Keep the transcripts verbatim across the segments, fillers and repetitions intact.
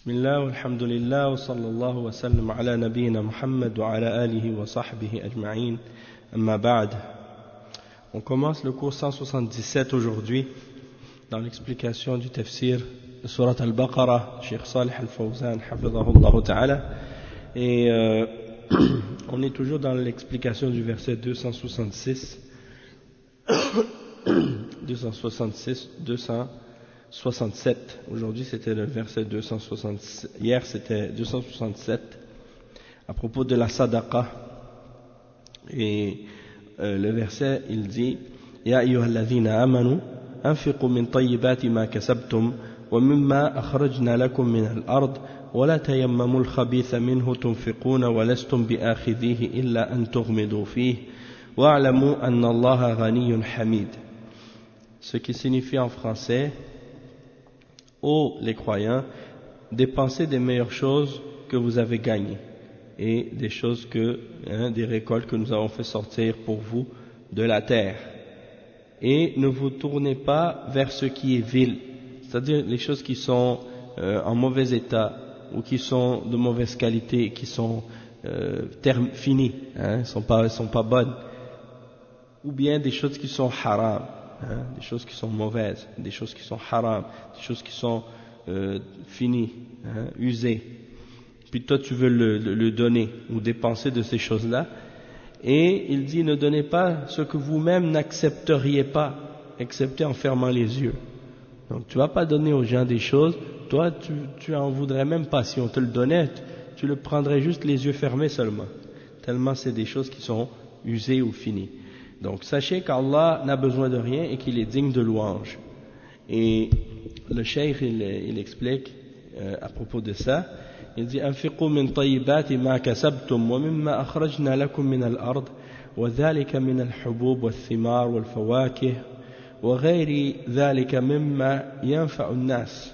Bismillah, walhamdulillah, wa sallallahu wa sallam ala nabiyyina Muhammad wa ala alihi wa sahbihi ajma'in, amma ba'd. On commence le cours cent soixante-dix-sept aujourd'hui, dans l'explication du tafsir de Surat al-Baqarah, Cheikh Salih al-Fawzan, hafidhahullah ta'ala. Et euh, on est toujours dans l'explication du verset deux cent soixante-six, deux cent soixante-six, deux cent soixante-sept. Aujourd'hui c'était le verset deux cent soixante-sept. Hier c'était deux cent soixante-sept à propos de la sadaqa. Et euh, le verset il dit: Ya ayyuhalladhina amanu anfiqu min tayyibati ma kasabtum wa mimma akhrajna lakum min al-ard wa la tayammamu al-khabitha minhu tunfiquna wa lastum bi'akhidhihi illa an tughmidu fihi wa'lamu anna Allaha ghaniyyun hamid. Ce qui signifie en français: ô les croyants, dépensez des meilleures choses que vous avez gagnées et des choses que, hein, des récoltes que nous avons fait sortir pour vous de la terre. Et ne vous tournez pas vers ce qui est vil, c'est-à-dire les choses qui sont euh, en mauvais état ou qui sont de mauvaise qualité, qui sont euh, finies, hein, sont pas, sont pas bonnes, ou bien des choses qui sont haram. Hein, des choses qui sont mauvaises, des choses qui sont haram, des choses qui sont euh, finies, hein, usées. Puis toi tu veux le, le, le donner ou dépenser de ces choses-là. Et il dit: ne donnez pas ce que vous-même n'accepteriez pas, excepté en fermant les yeux. Donc tu vas pas donner aux gens des choses, toi tu, tu en voudrais même pas. Si on te le donnait, tu, tu le prendrais juste les yeux fermés seulement, tellement c'est des choses qui sont usées ou finies. Donc sachez qu'Allah n'a besoin de rien et qu'il est digne de louange. Et le cheikh il, il explique euh, à propos de ça, il dit: anfiqu min tayyibati ma kasabtum wa mimma akhrajna lakum min al-ard wa dhalika min al-hubub wal-thimar wal-fawakih wa ghayri dhalika mimma yanfa'u an-nas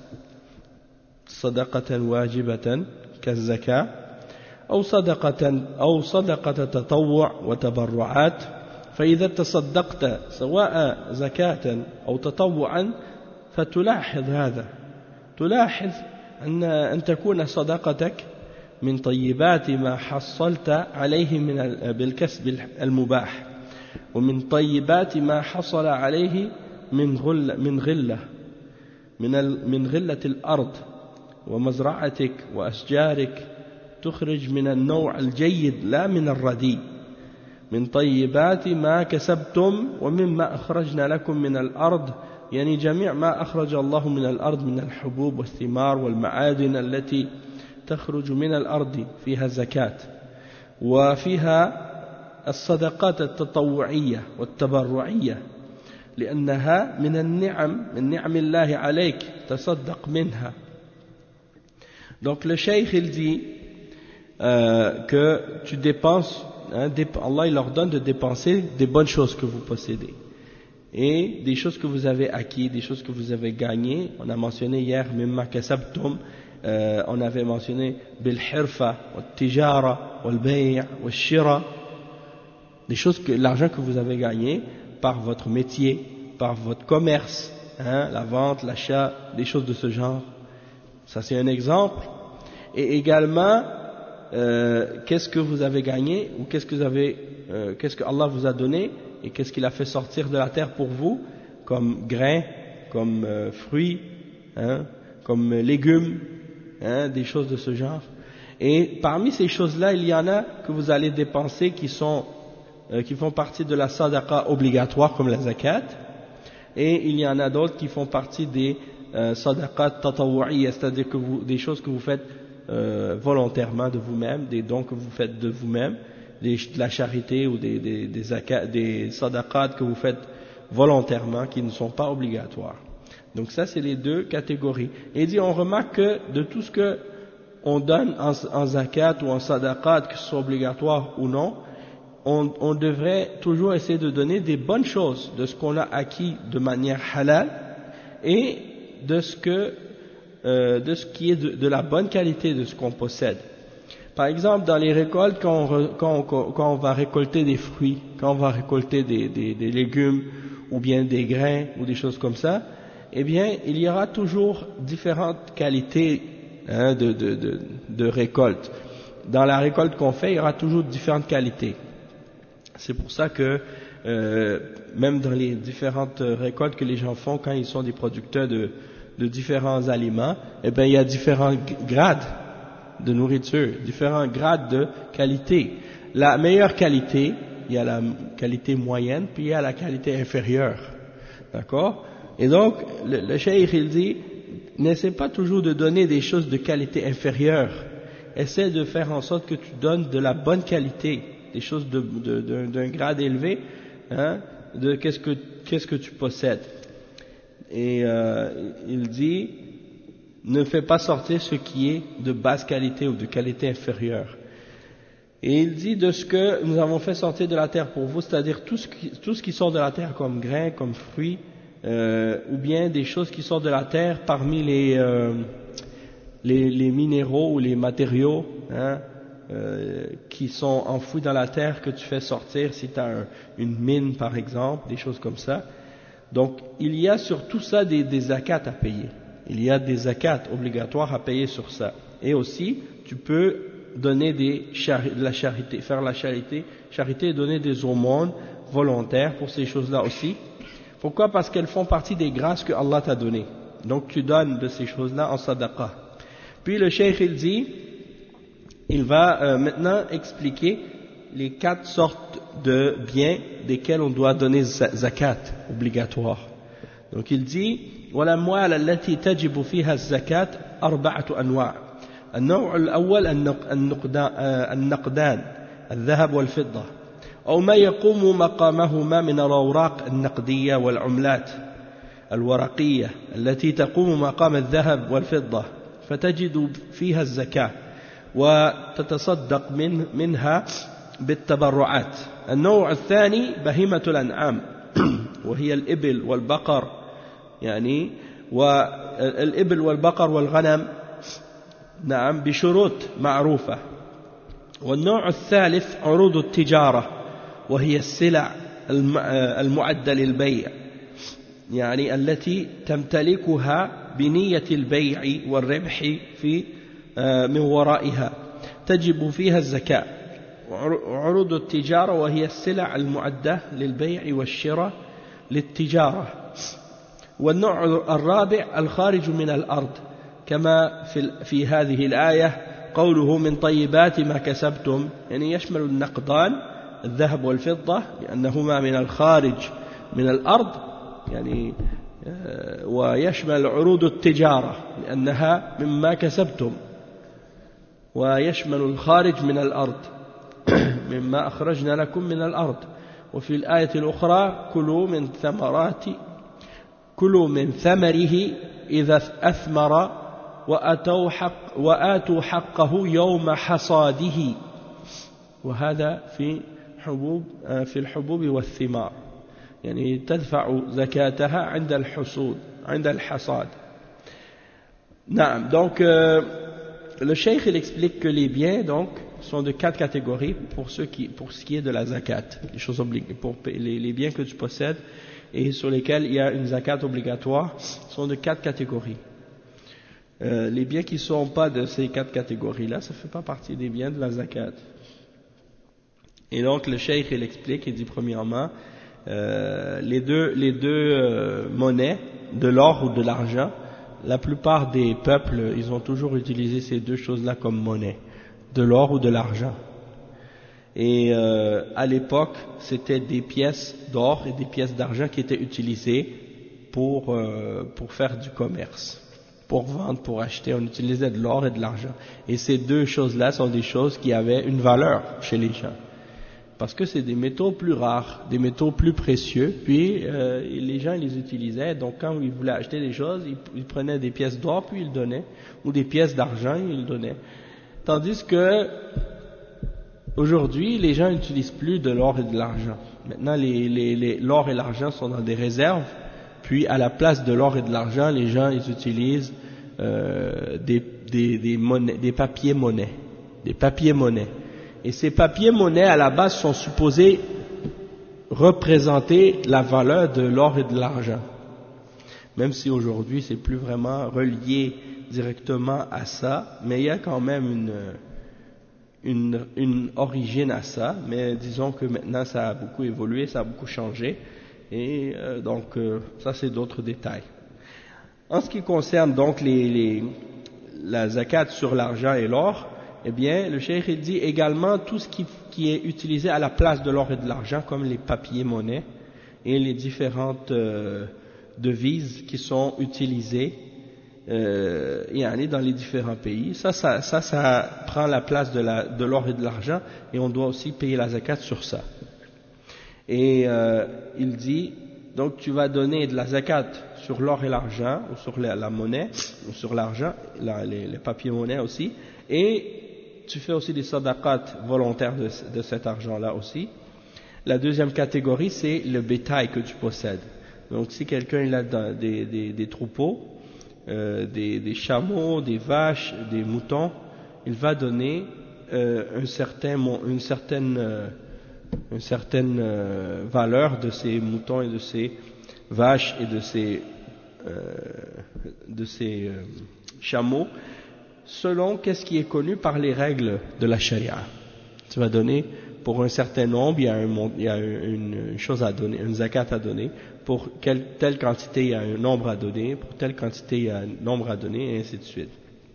sadaqatan wajibatan kaz-zakah aw sadaqatan aw sadaqata tatawwu' wa tabarru'at. فإذا تصدقت سواء زكاة أو تطوعا فتلاحظ هذا، تلاحظ أن أن تكون صدقتك من طيبات ما حصلت عليه من بالكسب المباح، ومن طيبات ما حصل عليه من غلة من غلة من من غلة الأرض ومزرعتك وأشجارك، تخرج من النوع الجيد لا من الرديء. من طيبات ما كسبتم ومما أخرجنا لكم من الأرض، يعني جميع ما أخرج الله من الأرض من الحبوب والثمار والمعادن التي تخرج من الأرض فيها زكاة، وفيها الصدقات التطوعية والتبرعية، لأنها من النعم من نعم الله عليك، تصدق منها. Donc le cheikh il dit euh, que tu dépenses. Hein, Allah il ordonne de dépenser des bonnes choses que vous possédez et des choses que vous avez acquis, des choses que vous avez gagnées. On a mentionné hier mimma kasabtum, euh, on avait mentionné bil hirfa wal tijara wal bay' wal shira, des choses que l'argent que vous avez gagné par votre métier, par votre commerce, hein, la vente, l'achat, des choses de ce genre. Ça c'est un exemple. Et également Euh, qu'est-ce que vous avez gagné ou qu'est-ce que vous avez, euh, qu'est-ce que Allah vous a donné et qu'est-ce qu'il a fait sortir de la terre pour vous comme grains, comme euh, fruits, hein, comme légumes, hein, des choses de ce genre. Et parmi ces choses-là, il y en a que vous allez dépenser qui sont, euh, qui font partie de la sadaqa obligatoire comme la zakat, et il y en a d'autres qui font partie des euh, sadaqat tatawwu'iyya, c'est-à-dire que vous, des choses que vous faites Euh, volontairement de vous-même, des dons que vous faites de vous-même, des, de la charité ou des, des, des, des sadaqat que vous faites volontairement qui ne sont pas obligatoires. Donc ça c'est les deux catégories. Et il dit, on remarque que de tout ce que on donne en, en zakat ou en sadaqat, que ce soit obligatoire ou non, on, on devrait toujours essayer de donner des bonnes choses de ce qu'on a acquis de manière halal et de ce que Euh, de ce qui est de, de la bonne qualité de ce qu'on possède. Par exemple, dans les récoltes, quand on, quand on, quand on va récolter des fruits, quand on va récolter des, des, des légumes ou bien des grains ou des choses comme ça, eh bien, il y aura toujours différentes qualités hein, de, de, de, de récolte. Dans la récolte qu'on fait, il y aura toujours différentes qualités. C'est pour ça que euh, même dans les différentes récoltes que les gens font quand ils sont des producteurs de, de différents aliments, eh bien il y a différents grades de nourriture, différents grades de qualité. La meilleure qualité, il y a la qualité moyenne, puis il y a la qualité inférieure. D'accord? Et donc, le, le cheikh, il dit, n'essaie pas toujours de donner des choses de qualité inférieure. Essaie de faire en sorte que tu donnes de la bonne qualité, des choses de, de, de, d'un grade élevé, hein, de qu'est-ce que, qu'est-ce que tu possèdes. Et euh, il dit, ne fais pas sortir ce qui est de basse qualité ou de qualité inférieure. Et il dit de ce que nous avons fait sortir de la terre pour vous, c'est-à-dire tout ce qui, tout ce qui sort de la terre comme grains, comme fruits, euh, ou bien des choses qui sortent de la terre parmi les, euh, les, les minéraux ou les matériaux, hein, euh, qui sont enfouis dans la terre que tu fais sortir si tu as un, une mine par exemple, des choses comme ça. Donc il y a sur tout ça des, des zakats à payer. Il y a des zakats obligatoires à payer sur ça. Et aussi, tu peux donner des chari- de la charité, faire la charité, charité et donner des aumônes volontaires pour ces choses-là aussi. Pourquoi? Parce qu'elles font partie des grâces que Allah t'a données. Donc tu donnes de ces choses-là en sadaqa. Puis le cheikh il dit, il va euh, maintenant expliquer les quatre sortes de biens desquels on doit donner zakat obligatoire. Donc il dit, والأموال التي تجب فيها الزكاة أربعة أنواع. النوع الأول النقدان الذهب والفضة أو ما يقوم مقامهما من الأوراق النقدية والعملات الورقية التي تقوم مقام الذهب والفضة فتجد فيها الزكاة وتتصدق من منها بالتبرعات. النوع الثاني بهيمة الأنعام وهي الإبل والبقر يعني والإبل والبقر والغنم نعم بشروط معروفة. والنوع الثالث عروض التجارة وهي السلع المعدة للبيع يعني التي تمتلكها بنية البيع والربح في من ورائها تجب فيها الزكاة. وعروض التجارة وهي السلع المعدة للبيع والشراء للتجارة. والنوع الرابع الخارج من الأرض كما في, في هذه الآية قوله من طيبات ما كسبتم يعني يشمل النقدان الذهب والفضة لأنهما من الخارج من الأرض يعني ويشمل عروض التجارة لأنها مما كسبتم ويشمل الخارج من الأرض مما أخرجنا لكم من الأرض. وفي الآية الأخرى كلوا من ثمرات كلوا من ثمره إذا أثمر وآتوا حق وآتوا حقه يوم حصاده وهذا في حبوب في الحبوب والثمار يعني تدفع زكاتها عند الحصود عند الحصاد. نعم. Donc euh, le cheikh il explique que les biens donc sont de quatre catégories pour ceux qui pour ce qui est de la zakat, les choses obligatoires pour les, les biens que tu possèdes et sur lesquels il y a une zakat obligatoire sont de quatre catégories. Euh, les biens qui ne sont pas de ces quatre catégories-là, ça ne fait pas partie des biens de la zakat. Et donc le cheikh il explique, il dit premièrement, euh, les deux, les deux euh, monnaies, de l'or ou de l'argent, la plupart des peuples, ils ont toujours utilisé ces deux choses-là comme monnaie, de l'or ou de l'argent. Et euh, à l'époque, c'était des pièces d'or et des pièces d'argent qui étaient utilisées pour, euh, pour faire du commerce. Pour vendre, pour acheter, on utilisait de l'or et de l'argent. Et ces deux choses-là sont des choses qui avaient une valeur chez les gens. Parce que c'est des métaux plus rares, des métaux plus précieux, puis euh, les gens les utilisaient, donc quand ils voulaient acheter des choses, ils, ils prenaient des pièces d'or, puis ils donnaient, ou des pièces d'argent, ils donnaient. Tandis que, aujourd'hui, les gens n'utilisent plus de l'or et de l'argent. Maintenant, les, les, les, l'or et l'argent sont dans des réserves, puis à la place de l'or et de l'argent, les gens ils utilisent euh, des, des, des, monnaies, des papiers monnaies, des papiers monnaies. Et ces papiers monnaies à la base sont supposés représenter la valeur de l'or et de l'argent. même si aujourd'hui c'est plus vraiment relié directement à ça, mais il y a quand même une, une, une origine à ça, mais disons que maintenant ça a beaucoup évolué, ça a beaucoup changé, et euh, donc euh, ça c'est d'autres détails. En ce qui concerne donc les, les, la zakat sur l'argent et l'or, eh bien le cheikh il dit également tout ce qui, qui est utilisé à la place de l'or et de l'argent, comme les papiers-monnaies et les différentes euh, devises qui sont utilisées euh, dans les différents pays. Ça ça, ça, ça prend la place de, la, de l'or et de l'argent, et on doit aussi payer la zakat sur ça. Et euh, il dit, donc tu vas donner de la zakat sur l'or et l'argent, ou sur la, la monnaie, ou sur l'argent, la, les, les papiers-monnaies aussi, et tu fais aussi des sadaqat volontaires de, de cet argent-là aussi. La deuxième catégorie, c'est le bétail que tu possèdes. Donc si quelqu'un il a des, des, des troupeaux, euh, des, des chameaux, des vaches, des moutons, il va donner euh, un certain, une certaine, euh, une certaine euh, valeur de ces moutons et de ces vaches et de ces, euh, de ces euh, chameaux, selon qu'est-ce qui est connu par les règles de la charia. Tu vas donner pour un certain nombre, il y a, un, il y a une, une chose à donner, une zakat à donner. Pour quelle, telle quantité, il y a un nombre à donner. Pour telle quantité, il y a un nombre à donner, et ainsi de suite.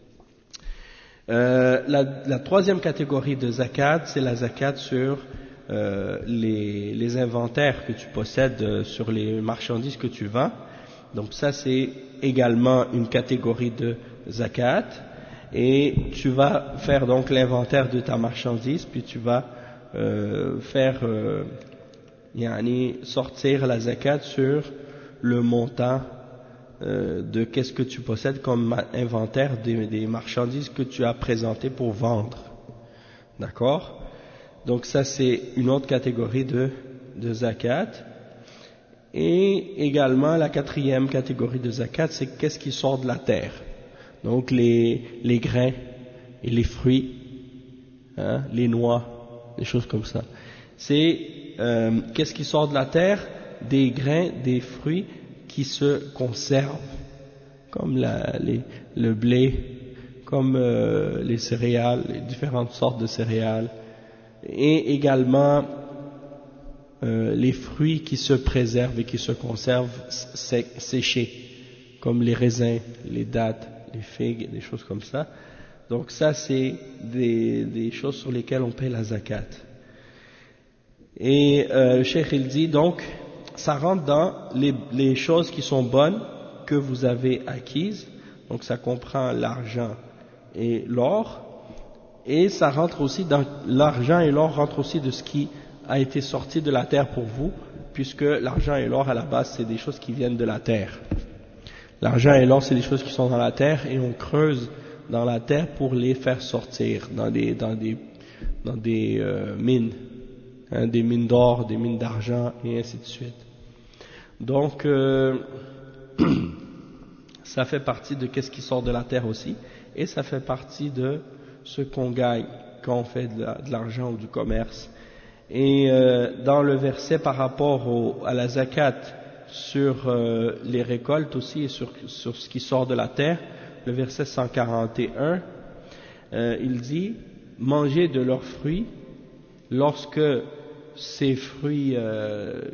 Euh, la, la troisième catégorie de zakat, c'est la zakat sur euh, les, les inventaires que tu possèdes, euh, sur les marchandises que tu vends. Donc ça, c'est également une catégorie de zakat. Et tu vas faire donc l'inventaire de ta marchandise, puis tu vas euh, faire euh, yani, sortir la zakat sur le montant euh, de qu'est-ce que tu possèdes comme inventaire des, des marchandises que tu as présentées pour vendre. D'accord? Donc ça c'est une autre catégorie de, de zakat. Et également la quatrième catégorie de zakat, c'est qu'est-ce qui sort de la terre. Donc les, les grains et les fruits, hein, les noix, des choses comme ça. C'est euh, qu'est-ce qui sort de la terre? Des grains, des fruits qui se conservent, comme la, les, le blé, comme euh, les céréales, les différentes sortes de céréales, et également euh, les fruits qui se préservent et qui se conservent séchés, comme les raisins, les dattes, les figues, des choses comme ça. Donc ça c'est des, des choses sur lesquelles on paie la zakat. Et euh, le cheikh il dit donc ça rentre dans les, les choses qui sont bonnes que vous avez acquises, donc ça comprend l'argent et l'or, et ça rentre aussi dans l'argent et l'or rentre aussi de ce qui a été sorti de la terre pour vous, puisque l'argent et l'or à la base c'est des choses qui viennent de la terre. L'argent et l'or, c'est des choses qui sont dans la terre, et on creuse dans la terre pour les faire sortir dans des, dans des, dans des euh, mines, hein, des mines d'or, des mines d'argent, et ainsi de suite. Donc, euh, ça fait partie de qu'est-ce qui sort de la terre aussi, et ça fait partie de ce qu'on gagne quand on fait de, la, de l'argent ou du commerce. Et euh, dans le verset par rapport au, à la zakat, sur euh, les récoltes aussi et sur, sur ce qui sort de la terre, le verset cent quarante et un, euh, il dit « Mangez de leurs fruits lorsque ces fruits euh,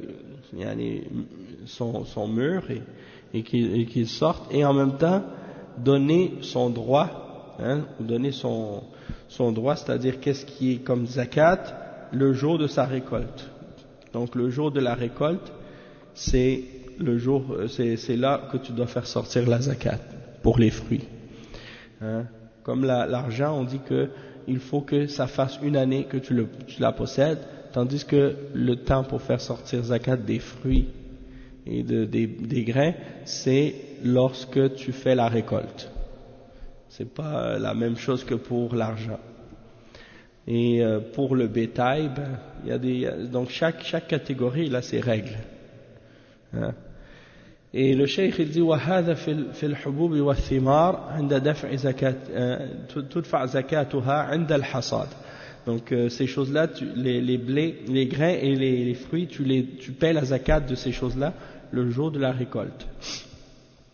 sont, sont mûrs et, et qu'ils qu'ils sortent, et en même temps donnez son droit, hein, donner son, son droit, c'est-à-dire qu'est-ce qui est comme zakat le jour de sa récolte. Donc le jour de la récolte, c'est le jour, c'est, c'est là que tu dois faire sortir la zakat pour les fruits. Hein? Comme la, l'argent, on dit que il faut que ça fasse une année que tu, le, tu la possèdes, tandis que le temps pour faire sortir zakat des fruits et de, des, des grains, c'est lorsque tu fais la récolte. C'est pas la même chose que pour l'argent. Et euh, pour le bétail, ben, il y a des, donc chaque, chaque catégorie il a ses règles. Hein. Et le cheikh il dit وهذا في في الحبوب والثمار عند دفع زكاة تدفع زكاتها عند الحصاد. Donc euh, ces choses-là, tu, les, les blés, les grains et les, les fruits, tu les, tu paies la zakat de ces choses-là le jour de la récolte.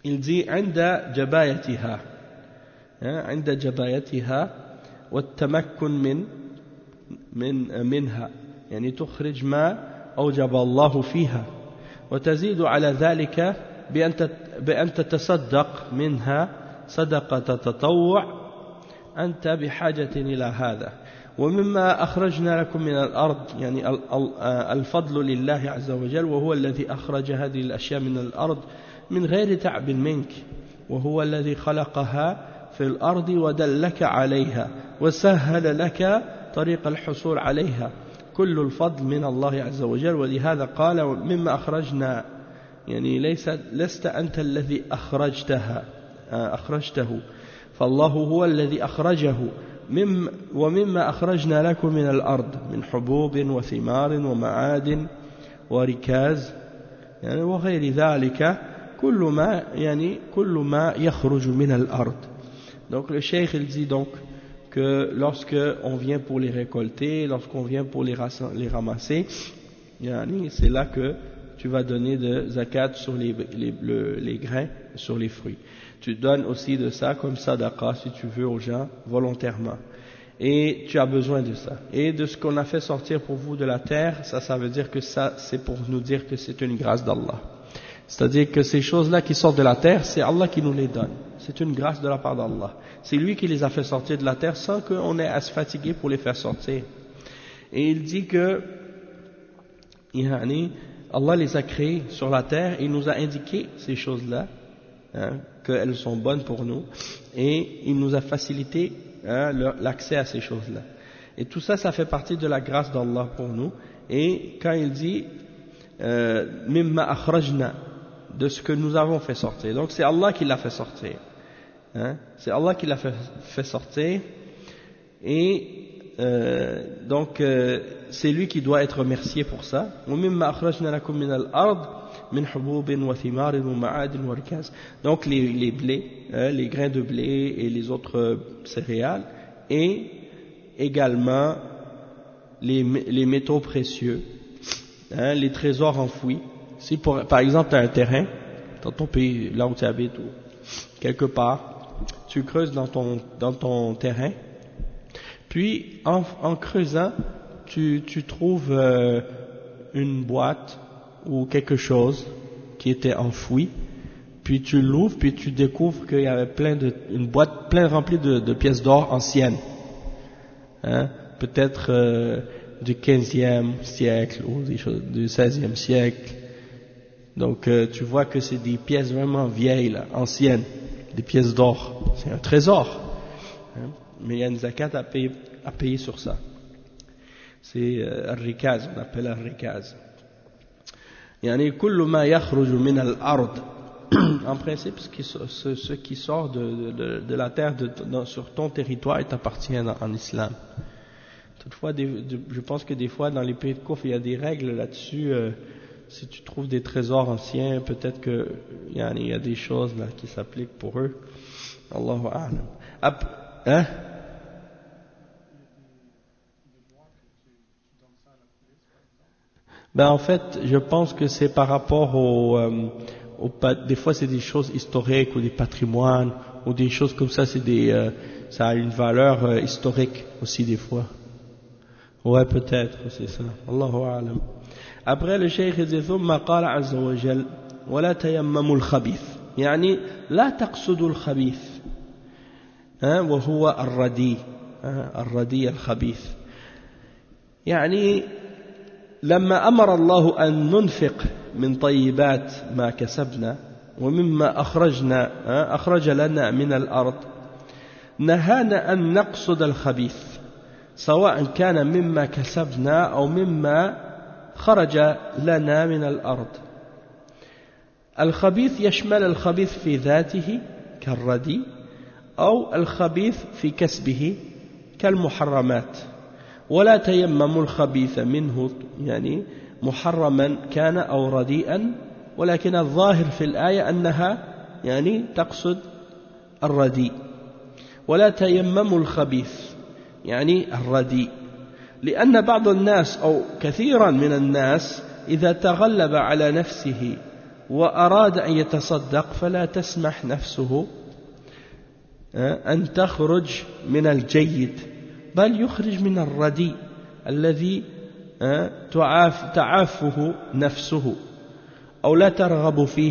il dit عند جبايتها عند جبايتها والتمكن من من منها يعني تخرج ما أوجب الله فيها وتزيد على ذلك بأن بأن تتصدق منها صدقة تطوع أنت بحاجة إلى هذا ومما أخرجنا لكم من الأرض يعني الفضل لله عز وجل وهو الذي أخرج هذه الأشياء من الأرض من غير تعب منك وهو الذي خلقها في الأرض ودلك عليها وسهل لك طريق الحصول عليها كل الفضل من الله عز وجل ولهذا قال مما أخرجنا يعني ليس لست أنت الذي أخرجتها أخرجته فالله هو الذي أخرجه مم ومما أخرجنا لكم من الأرض من حبوب وثمار ومعادن وركاز يعني وغير ذلك كل ما يعني كل ما يخرج من الأرض. Donc le cheikh il dit donc que lorsque on vient pour les récolter, lorsqu'on vient pour les, les ramasser, yani, c'est là que tu vas donner de zakat sur les, les, le, les grains, sur les fruits. Tu donnes aussi de ça comme sadaqa si tu veux aux gens volontairement. Et tu as besoin de ça. Et de ce qu'on a fait sortir pour vous de la terre, ça, ça veut dire que ça, c'est pour nous dire que c'est une grâce d'Allah. C'est-à-dire que ces choses-là qui sortent de la terre, c'est Allah qui nous les donne. C'est une grâce de la part d'Allah. C'est lui qui les a fait sortir de la terre sans qu'on ait à se fatiguer pour les faire sortir. Et il dit que Allah les a créés sur la terre et il nous a indiqué ces choses-là, hein, qu'elles sont bonnes pour nous et il nous a facilité hein, l'accès à ces choses-là. Et tout ça, ça fait partie de la grâce d'Allah pour nous. Et quand il dit mimma akhrajna, de ce que nous avons fait sortir. Donc c'est Allah qui l'a fait sortir. Hein? C'est Allah qui l'a fait, fait sortir. Et euh, donc euh, c'est lui qui doit être remercié pour ça. ومما أخرجنا لكم من الأرض من حبوب وثمار ومعادن وركاز. Donc les, les blés, hein, les grains de blé et les autres céréales, et également les, les métaux précieux, hein, les trésors enfouis. Si pour, par exemple tu as un terrain dans ton pays, là où tu habites, ou quelque part, tu creuses dans ton, dans ton terrain, puis en, en creusant, tu, tu trouves euh, une boîte ou quelque chose qui était enfoui, puis tu l'ouvres, puis tu découvres qu'il y avait plein de, une boîte plein remplie de, de pièces d'or anciennes, hein, peut-être euh, du quinzième siècle ou des choses, du seizième siècle. Donc euh, tu vois que c'est des pièces vraiment vieilles, là, anciennes, des pièces d'or. C'est un trésor. Hein? Mais il y a une zakat à payer, à payer sur ça. C'est euh, al-rikaz, on appelle al-rikaz. Yani kullu ma yakhruju min al-ard. En principe, ce qui, ce, ce qui sort de, de, de la terre de, de, sur ton territoire, il t'appartient en, en islam. Toutefois, des, de, je pense que des fois, dans les pays de Kouf, il y a des règles là-dessus. Euh, si tu trouves des trésors anciens, peut-être que il y, a, il y a des choses là qui s'appliquent pour eux. Allahu a'lam. Hein? Ben en fait, je pense que c'est par rapport au, euh, au des fois c'est des choses historiques ou des patrimoines ou des choses comme ça, c'est des, euh, ça a une valeur euh, historique aussi des fois. Ouais, peut-être, c'est ça. Allahu a'lam. Après le cheikh dit ثم قال عز وجل ولا تيمموا الخبيث يعني لا تقصدوا الخبيث وهو الردي الردي الخبيث يعني لما أمر الله أن ننفق من طيبات ما كسبنا ومما أخرجنا أخرج لنا من الأرض نهانا أن نقصد الخبيث سواء كان مما كسبنا أو مما خرج لنا من الأرض. الخبيث يشمل الخبيث في ذاته كالردي أو الخبيث في كسبه كالمحرمات ولا تيمموا الخبيث منه يعني محرما كان أو رديئا ولكن الظاهر في الآية أنها يعني تقصد الرديء ولا تيمموا الخبيث يعني الرديء لأن بعض الناس أو كثيرا من الناس إذا تغلب على نفسه وأراد أن يتصدق فلا تسمح نفسه أن تخرج من الجيد بل يخرج من الرديء الذي تعاف تعافه نفسه أو لا ترغب فيه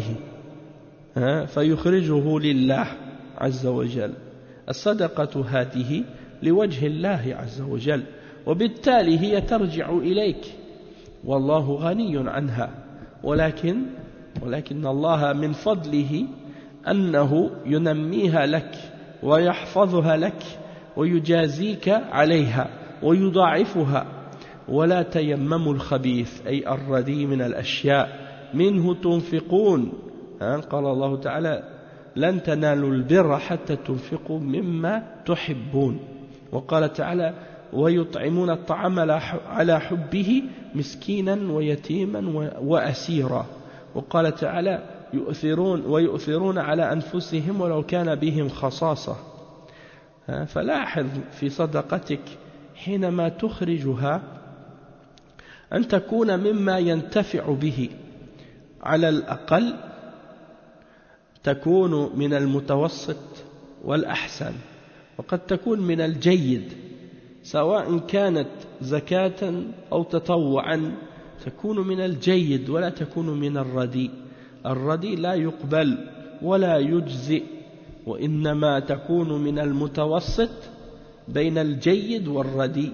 فيخرجه لله عز وجل. الصدقة هذه لوجه الله عز وجل وبالتالي هي ترجع إليك والله غني عنها، ولكن ولكن الله من فضله أنه ينميها لك ويحفظها لك ويجازيك عليها ويضاعفها. ولا تيمموا الخبيث أي الرديء من الأشياء منه تنفقون، قال الله تعالى لن تنالوا البر حتى تنفقوا مما تحبون. وقال تعالى ويطعمون الطعام على حبه مسكينا ويتيما وأسيرا. وقال تعالى يؤثرون ويؤثرون على أنفسهم ولو كان بهم خصاصة. فلاحظ في صدقتك حينما تخرجها أن تكون مما ينتفع به، على الأقل تكون من المتوسط والأحسن، وقد تكون من الجيد، سواء كانت زكاة أو تطوعا تكون من الجيد ولا تكون من الرديء. الرديء لا يقبل ولا يجزئ، وإنما تكون من المتوسط بين الجيد والرديء.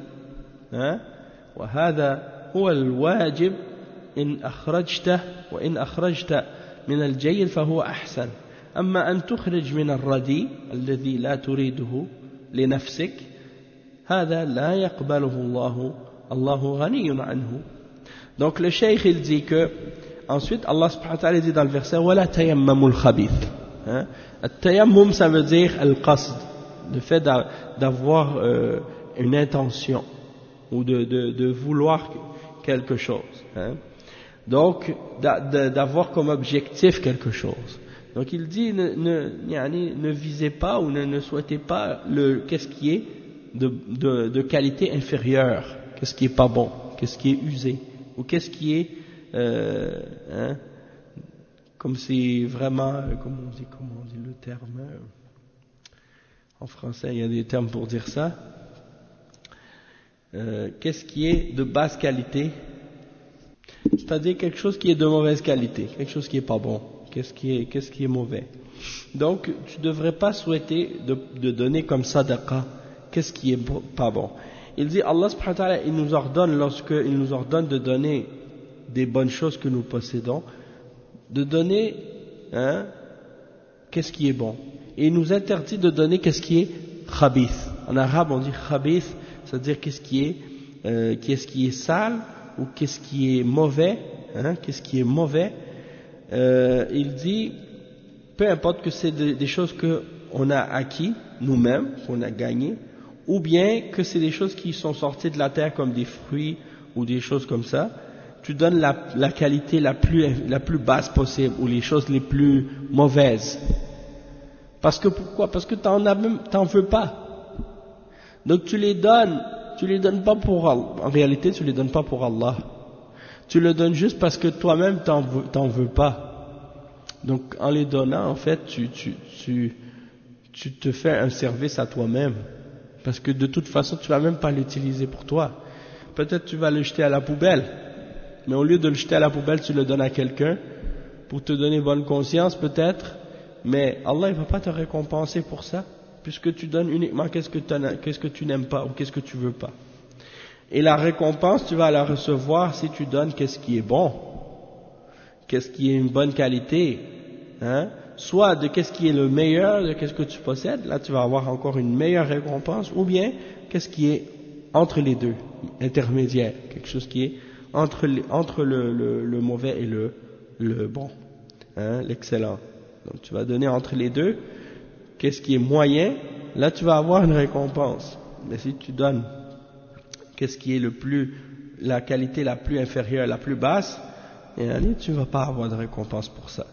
وهذا هو الواجب إن أخرجته، وإن أخرجت من الجيد فهو أحسن. أما أن تخرج من الرديء الذي لا تريده لنفسك هذا لا يقبله الله، الله غني عنه. Donc le cheikh il dit que ensuite Allah subhanahu wa ta'ala dit dans le verset ولا تيمموا الخبيث. التيمم ça veut dire al-qasd, le fait d'avoir euh, une intention ou de, de, de vouloir quelque chose, hein. Donc d'avoir comme objectif quelque chose. Donc il dit ne, ne, ne visez pas ou ne, ne souhaitez pas le qu'est-ce qui est de, de, de qualité inférieure, qu'est-ce qui est pas bon, qu'est-ce qui est usé, ou qu'est-ce qui est euh, hein, comme si vraiment, comment on dit, comment on dit le terme euh, en français, il y a des termes pour dire ça. Euh, qu'est-ce qui est de basse qualité, c'est-à-dire quelque chose qui est de mauvaise qualité, quelque chose qui est pas bon, qu'est-ce qui est, qu'est-ce qui est mauvais. Donc tu ne devrais pas souhaiter de, de donner comme sadaqa qu'est-ce qui est pas bon. Il dit Allah subhanahu wa ta'ala il nous ordonne, lorsqu'il nous ordonne de donner des bonnes choses que nous possédons, de donner hein, qu'est-ce qui est bon, et il nous interdit de donner qu'est-ce qui est khabith. En arabe on dit khabith, c'est-à-dire qu'est-ce qui est euh, qu'est-ce qui est sale ou qu'est-ce qui est mauvais, hein, qu'est-ce qui est mauvais. Euh, il dit peu importe que c'est des, des choses que on a acquis nous-mêmes, qu'on a gagné, ou bien que c'est des choses qui sont sorties de la terre comme des fruits ou des choses comme ça, tu donnes la, la qualité la plus, la plus basse possible, ou les choses les plus mauvaises. Parce que pourquoi? Parce que t'en as même, t'en veux pas. Donc tu les donnes, tu les donnes pas pour Allah. En réalité, tu les donnes pas pour Allah. Tu le donnes juste parce que toi-même t'en veux, t'en veux pas. Donc en les donnant, en fait, tu, tu, tu, tu te fais un service à toi-même. Parce que de toute façon, tu vas même pas l'utiliser pour toi. Peut-être tu vas le jeter à la poubelle. Mais au lieu de le jeter à la poubelle, tu le donnes à quelqu'un pour te donner bonne conscience peut-être. Mais Allah ne va pas te récompenser pour ça, puisque tu donnes uniquement qu'est-ce que, qu'est-ce que tu n'aimes pas ou qu'est-ce que tu veux pas. Et la récompense, tu vas la recevoir si tu donnes qu'est-ce qui est bon, qu'est-ce qui est une bonne qualité, hein? Soit de qu'est-ce qui est le meilleur de qu'est-ce que tu possèdes, là tu vas avoir encore une meilleure récompense, ou bien qu'est-ce qui est entre les deux, intermédiaire, quelque chose qui est entre, les, entre le, le, le mauvais et le, le bon, hein, l'excellent. Donc tu vas donner entre les deux, qu'est-ce qui est moyen, là tu vas avoir une récompense. Mais si tu donnes qu'est-ce qui est le plus, la qualité la plus inférieure, la plus basse, et là, tu ne vas pas avoir de récompense pour ça.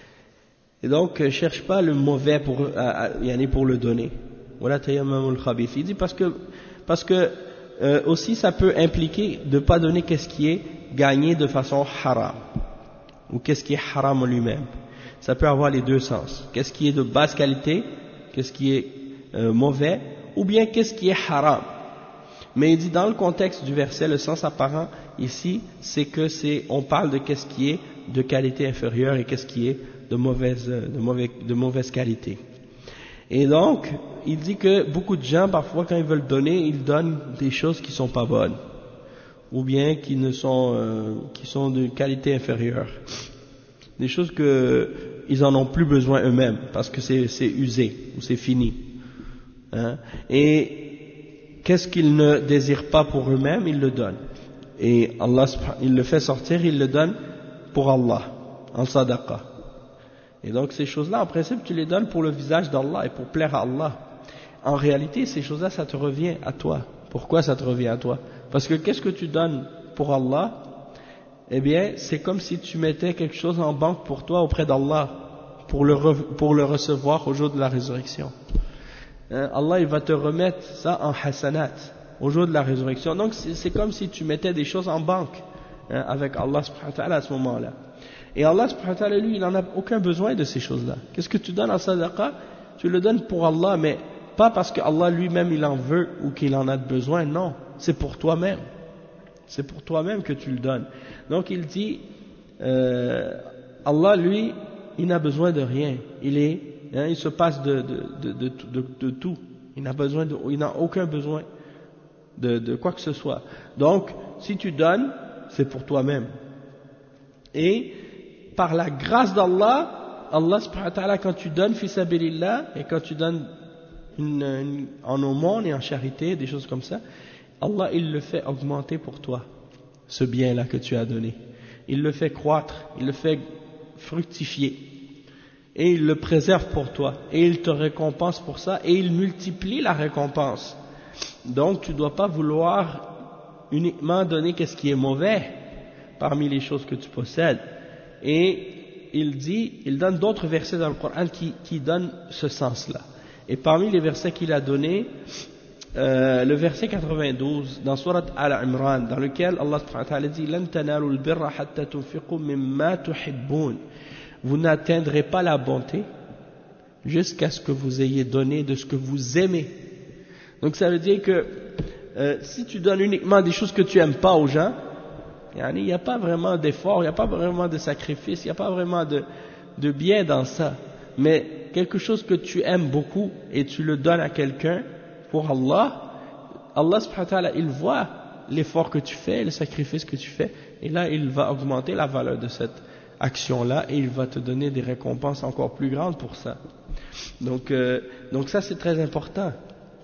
Et donc, cherche pas le mauvais pour, euh, pour le donner. Voilà, tayammamul khabith. Il dit parce que, parce que euh, aussi ça peut impliquer de ne pas donner qu'est-ce qui est gagné de façon haram. ou qu'est-ce qui est haram en lui-même. Ça peut avoir les deux sens. Qu'est-ce qui est de basse qualité, qu'est-ce qui est euh, mauvais, ou bien qu'est-ce qui est haram. Mais il dit dans le contexte du verset, le sens apparent ici, c'est que c'est, on parle de qu'est-ce qui est de qualité inférieure et qu'est-ce qui est de mauvaise, de mauvaise, de mauvaise qualité. Et donc, il dit que beaucoup de gens, parfois, quand ils veulent donner, ils donnent des choses qui sont pas bonnes, ou bien qui ne sont, euh, qui sont de qualité inférieure, des choses que ils en ont plus besoin eux-mêmes, parce que c'est, c'est usé ou c'est fini. Hein? Et qu'est-ce qu'ils ne désirent pas pour eux-mêmes, ils le donnent. Et Allah, il le fait sortir, il le donne pour Allah, en sadaqa. Et donc ces choses-là, en principe, tu les donnes pour le visage d'Allah et pour plaire à Allah. En réalité, ces choses-là, ça te revient à toi. Pourquoi ça te revient à toi? Parce que qu'est-ce que tu donnes pour Allah? Eh bien, c'est comme si tu mettais quelque chose en banque pour toi auprès d'Allah, pour le, pour le recevoir au jour de la résurrection. Hein, Allah, il va te remettre ça en hasanat au jour de la résurrection. Donc c'est, c'est comme si tu mettais des choses en banque, hein, avec Allah subhanahu wa ta'ala à ce moment-là. Et Allah subhanahu wa ta'ala, lui, il n'en a aucun besoin de ces choses-là. Qu'est-ce que tu donnes en sadaqa? Tu le donnes pour Allah, mais pas parce que Allah lui-même il en veut ou qu'il en a besoin, non. C'est pour toi-même. C'est pour toi-même que tu le donnes. Donc il dit, euh, Allah, lui, il n'a besoin de rien. Il est, hein, il se passe de, de, de, de, de, de tout. Il n'a besoin de, il n'a aucun besoin de, de quoi que ce soit. Donc, si tu donnes, c'est pour toi-même. Et par la grâce d'Allah, Allah subhanahu wa ta'ala, quand tu donnes fi sabilillah, et quand tu donnes une, une, en aumône et en charité, des choses comme ça, Allah, il le fait augmenter pour toi, ce bien-là que tu as donné. Il le fait croître, il le fait fructifier, et il le préserve pour toi, et il te récompense pour ça, et il multiplie la récompense. Donc, tu ne dois pas vouloir uniquement donner qu'est-ce qui est mauvais parmi les choses que tu possèdes. Et il dit, il donne d'autres versets dans le Coran qui, qui donnent ce sens-là. Et parmi les versets qu'il a donnés, euh, le verset quatre-vingt-douze dans Surat Al-Imran, dans lequel Allah subhanahu wa ta'ala dit لَن تَنَالُوا الْبِرَّ حَتَّى تُنْفِقُوا مِمَّا تُحِبُّونَ. Vous n'atteindrez pas la bonté jusqu'à ce que vous ayez donné de ce que vous aimez. Donc ça veut dire que euh, si tu donnes uniquement des choses que tu n'aimes pas aux gens, il n'y a pas vraiment d'effort, il n'y a pas vraiment de sacrifice, il n'y a pas vraiment de, de bien dans ça. Mais quelque chose que tu aimes beaucoup et tu le donnes à quelqu'un pour Allah, Allah subhanahu wa ta'ala, il voit l'effort que tu fais, le sacrifice que tu fais, et là il va augmenter la valeur de cette action-là et il va te donner des récompenses encore plus grandes pour ça. Donc, euh, donc ça c'est très important.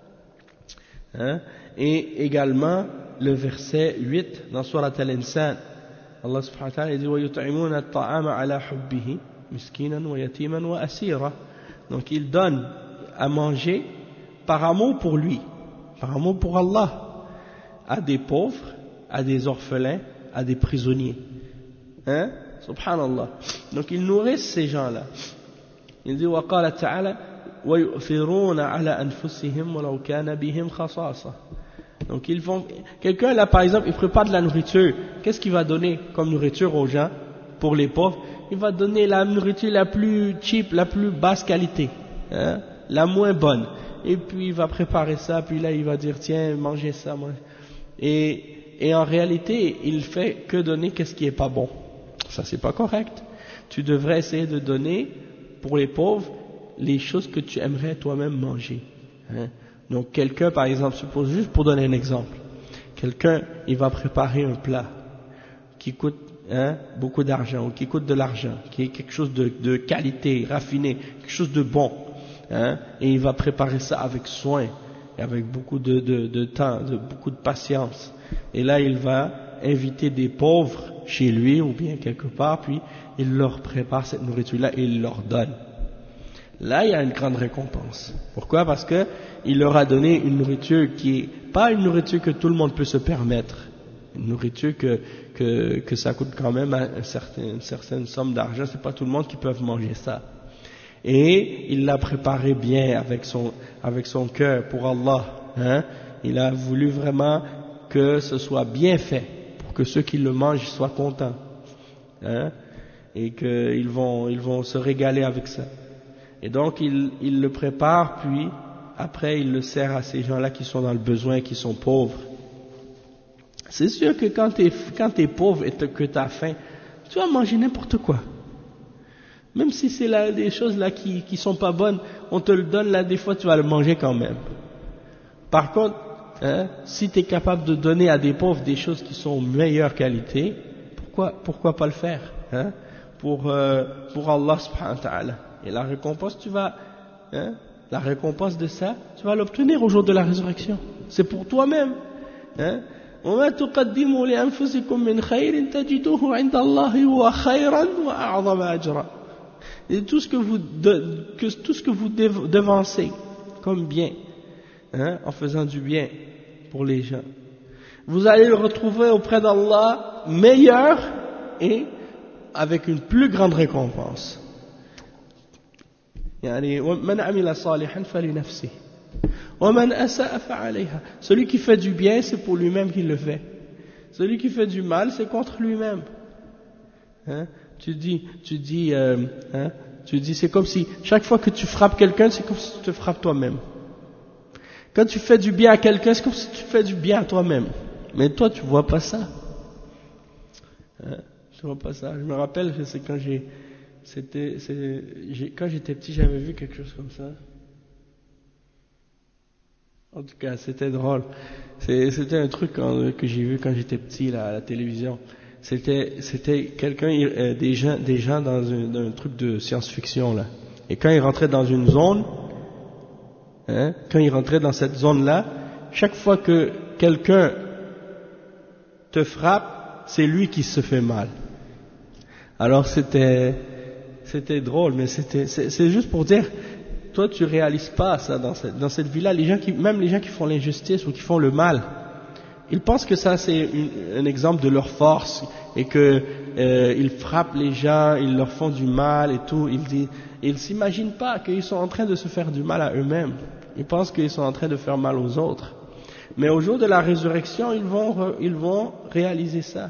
Hein? Et également le verset huit dans Surat Al-Insan, Allah subhanahu wa ta'ala dit وَيُطْعِمُونَ الطَّعَامَ عَلَى حُبِّهِ مِسْكِينًا وَيَتِيمًا وَأَسِيرًا. Donc il donne à manger par amour pour lui, par amour pour Allah, à des pauvres, à des orphelins, à des prisonniers. Hein? Subhanallah. Donc ils nourrissent ces gens-là. Il dit وَقَالَ تَعَالَى وَيُؤْثِرُونَ عَلَى أَنفُسِهِمْ وَلَوْ كَانَ بِهِمْ خَصَاصَةٌ. Donc ils vont, quelqu'un là par exemple, il prépare de la nourriture, qu'est-ce qu'il va donner comme nourriture aux gens, pour les pauvres? Il va donner la nourriture la plus cheap, la plus basse qualité, hein, la moins bonne, et puis il va préparer ça, puis là il va dire tiens, mangez ça, mangez. Et, et en réalité, il fait que donner qu'est-ce qui est pas bon. Ça c'est pas correct. Tu devrais essayer de donner pour les pauvres les choses que tu aimerais toi-même manger, hein. Donc quelqu'un par exemple, suppose, juste pour donner un exemple, quelqu'un il va préparer un plat qui coûte hein, beaucoup d'argent, ou qui coûte de l'argent, qui est quelque chose de, de qualité, raffiné, quelque chose de bon, hein, et il va préparer ça avec soin, et avec beaucoup de, de, de temps, de, beaucoup de patience, et là il va inviter des pauvres chez lui ou bien quelque part, puis il leur prépare cette nourriture-là et il leur donne. Là, il y a une grande récompense. Pourquoi? Parce que il leur a donné une nourriture qui est pas une nourriture que tout le monde peut se permettre. Une nourriture que, que, que ça coûte quand même un certain, une certaine somme d'argent. C'est pas tout le monde qui peut manger ça. Et il l'a préparé bien avec son, avec son cœur pour Allah, hein. Il a voulu vraiment que ce soit bien fait pour que ceux qui le mangent soient contents, hein. et qu'ils vont, ils vont se régaler avec ça. Et donc ils, ils le préparent, puis après ils le servent à ces gens-là qui sont dans le besoin, qui sont pauvres. C'est sûr que quand tu es quand t'es pauvre et que tu as faim, tu vas manger n'importe quoi. Même si c'est là, des choses là qui qui sont pas bonnes, on te le donne là, des fois tu vas le manger quand même. Par contre, hein, si tu es capable de donner à des pauvres des choses qui sont meilleure qualité, pourquoi pourquoi pas le faire, hein, pour euh, pour Allah subhanahu wa ta'ala. Et la récompense, tu vas, hein, la récompense de ça, tu vas l'obtenir au jour de la résurrection. C'est pour toi-même, hein. وما تقدموا لأنفسكم من خير تجدوه عند الله هو خيرا وأعظم أجرا. Et tout ce que vous de, que tout ce que vous devancez comme bien, hein, en faisant du bien pour les gens, vous allez le retrouver auprès d'Allah meilleur et avec une plus grande récompense. يعني من عمل صالحا فلنفسه ومن أساء فعليها. Celui qui fait du bien, c'est pour lui-même qu'il le fait. Celui qui fait du mal, c'est contre lui-même. Hein? Tu dis, tu dis, euh, hein? Tu dis, c'est comme si chaque fois que tu frappes quelqu'un, c'est comme si tu te frappes toi-même. Quand tu fais du bien à quelqu'un, c'est comme si tu fais du bien à toi-même. Mais toi, tu vois pas ça. Hein? Tu vois pas ça. Je me rappelle, c'est quand j'ai C'était, c'est, j'ai, quand j'étais petit, j'avais vu quelque chose comme ça. En tout cas, c'était drôle. C'est, c'était un truc quand, que j'ai vu quand j'étais petit là, à la télévision. C'était, c'était quelqu'un, euh, des gens, des gens dans un, dans un truc de science-fiction là. Et quand ils rentraient dans une zone, hein, quand ils rentraient dans cette zone-là, chaque fois que quelqu'un te frappe, c'est lui qui se fait mal. Alors c'était C'était drôle, mais c'était, c'est, c'est juste pour dire, toi tu réalises pas ça dans cette, dans cette vie-là. Les gens qui, même les gens qui font l'injustice ou qui font le mal, ils pensent que ça c'est une, un exemple de leur force et que euh, ils frappent les gens, ils leur font du mal et tout. Ils disent, ils s'imaginent pas qu'ils sont en train de se faire du mal à eux-mêmes. Ils pensent qu'ils sont en train de faire mal aux autres. Mais au jour de la résurrection, ils vont, ils vont réaliser ça.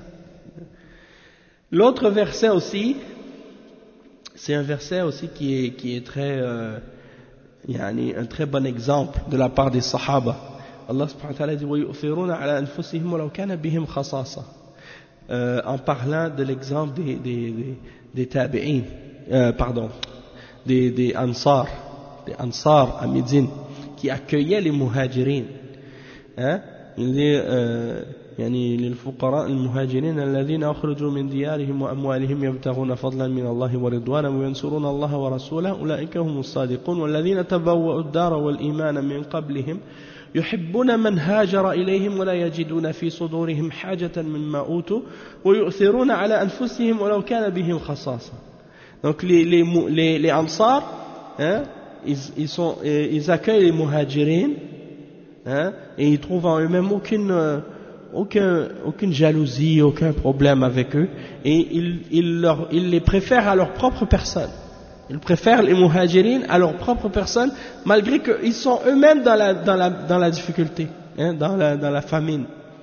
L'autre verset aussi. C'est un verset aussi qui est, qui est très, euh, yani, un très bon exemple de la part des Sahaba. Allah subhanahu wa ta'ala dit وَيُؤْثِرُونَ عَلَى أَنفُسِهِمْ وَلَوْ كَانَ بِهِمْ خَصَاصَةٌ. Euh, en parlant de l'exemple des, des, des, des tabi'in, euh, pardon, des, des ansar, des ansar à Médine, qui accueillaient les muhajirin. Hein? Il dit, euh, يعني للفقراء المهاجرين الذين أخرجوا من ديارهم وأموالهم يبتغون فضلا من الله ورضوانا وينصرون الله ورسوله أولئك هم الصادقون والذين تبوأوا الدار والإيمان من قبلهم يحبون من هاجر إليهم ولا يجدون في صدورهم حاجة مما أوتوا ويؤثرون على أنفسهم ولو كان بهم خصاصة. Donc les les les, les Ansar, hein, ils ils sont ils accueillent les muhajirin, hein, et ils trouvent en eux-mêmes aucune Aucun, aucune jalousie, aucun problème avec eux, et ils, ils, leur, ils les préfèrent à leur propre personne. Ils préfèrent les muhajirin à leur propre personne, malgré qu'ils sont eux-mêmes dans la, dans la, dans la difficulté, hein, dans, la, dans la famine.